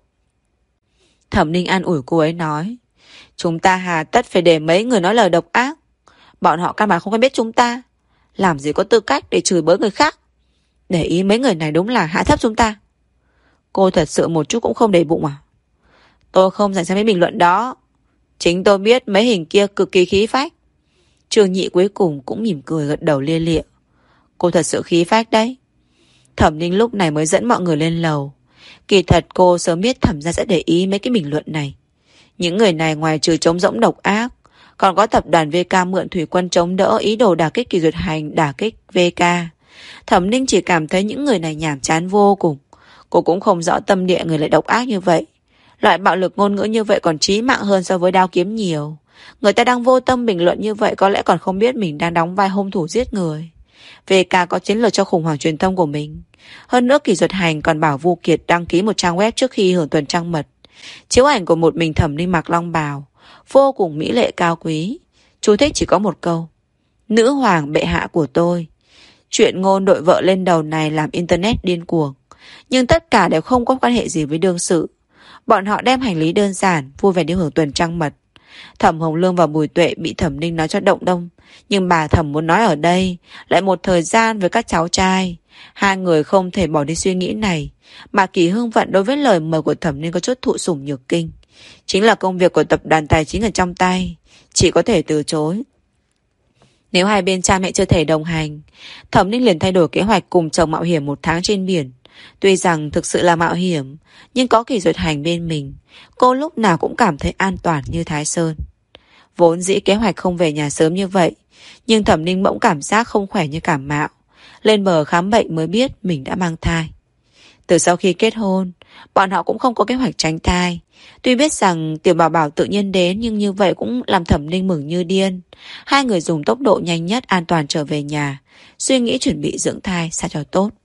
Thẩm Ninh an ủi cô ấy nói, chúng ta hà tất phải để mấy người nói lời độc ác. Bọn họ căn bản không quen biết chúng ta, làm gì có tư cách để chửi bới người khác. Để ý mấy người này đúng là hạ thấp chúng ta. Cô thật sự một chút cũng không để bụng à? Tôi không dành xem mấy bình luận đó. Chính tôi biết mấy hình kia cực kỳ khí phách. Trương Nhị cuối cùng cũng mỉm cười gật đầu lia lịa. Cô thật sự khí phách đấy. Thẩm Ninh lúc này mới dẫn mọi người lên lầu. Kỳ thật cô sớm biết Thẩm gia sẽ để ý mấy cái bình luận này. Những người này ngoài trừ trống rỗng độc ác, còn có tập đoàn VK mượn thủy quân chống đỡ ý đồ đả kích Kỳ Duyệt Hành, đả kích VK. Thẩm Ninh chỉ cảm thấy những người này nhàm chán vô cùng. Cô cũng không rõ tâm địa người lại độc ác như vậy. Loại bạo lực ngôn ngữ như vậy còn chí mạng hơn so với đao kiếm nhiều. Người ta đang vô tâm bình luận như vậy có lẽ còn không biết mình đang đóng vai hung thủ giết người. VK có chiến lược cho khủng hoảng truyền thông của mình. Hơn nữa Kỳ Duyệt Hành còn bảo Vu Kiệt đăng ký một trang web trước khi hưởng tuần trăng mật. Chiếu ảnh của một mình Thẩm Ninh mặc long bào, vô cùng mỹ lệ cao quý. Chú thích chỉ có một câu: nữ hoàng bệ hạ của tôi. Chuyện ngôn đội vợ lên đầu này làm internet điên cuồng. Nhưng tất cả đều không có quan hệ gì với đương sự. Bọn họ đem hành lý đơn giản, vui vẻ đi hưởng tuần trăng mật. Thẩm Hồng Lương và Bùi Tuệ bị Thẩm Ninh nói cho động đông. Nhưng bà Thẩm muốn nói ở đây lại một thời gian với các cháu trai. Hai người không thể bỏ đi suy nghĩ này. Mà Kỳ Hưng Vận đối với lời mời của Thẩm Ninh có chút thụ sủng nhược kinh. Chính là công việc của tập đoàn tài chính ở trong tay, chỉ có thể từ chối. Nếu hai bên cha mẹ chưa thể đồng hành, Thẩm Ninh liền thay đổi kế hoạch cùng chồng mạo hiểm 1 tháng trên biển. Tuy rằng thực sự là mạo hiểm, nhưng có Kỳ Duyệt Hành bên mình, cô lúc nào cũng cảm thấy an toàn như Thái Sơn. Vốn dĩ kế hoạch không về nhà sớm như vậy, nhưng Thẩm Ninh bỗng cảm giác không khỏe như cảm mạo. Lên bờ khám bệnh mới biết mình đã mang thai. Từ sau khi kết hôn, bọn họ cũng không có kế hoạch tránh thai. Tuy biết rằng tiểu bảo bảo tự nhiên đến, nhưng như vậy cũng làm Thẩm Ninh mừng như điên. Hai người dùng tốc độ nhanh nhất an toàn trở về nhà, suy nghĩ chuẩn bị dưỡng thai sao cho tốt.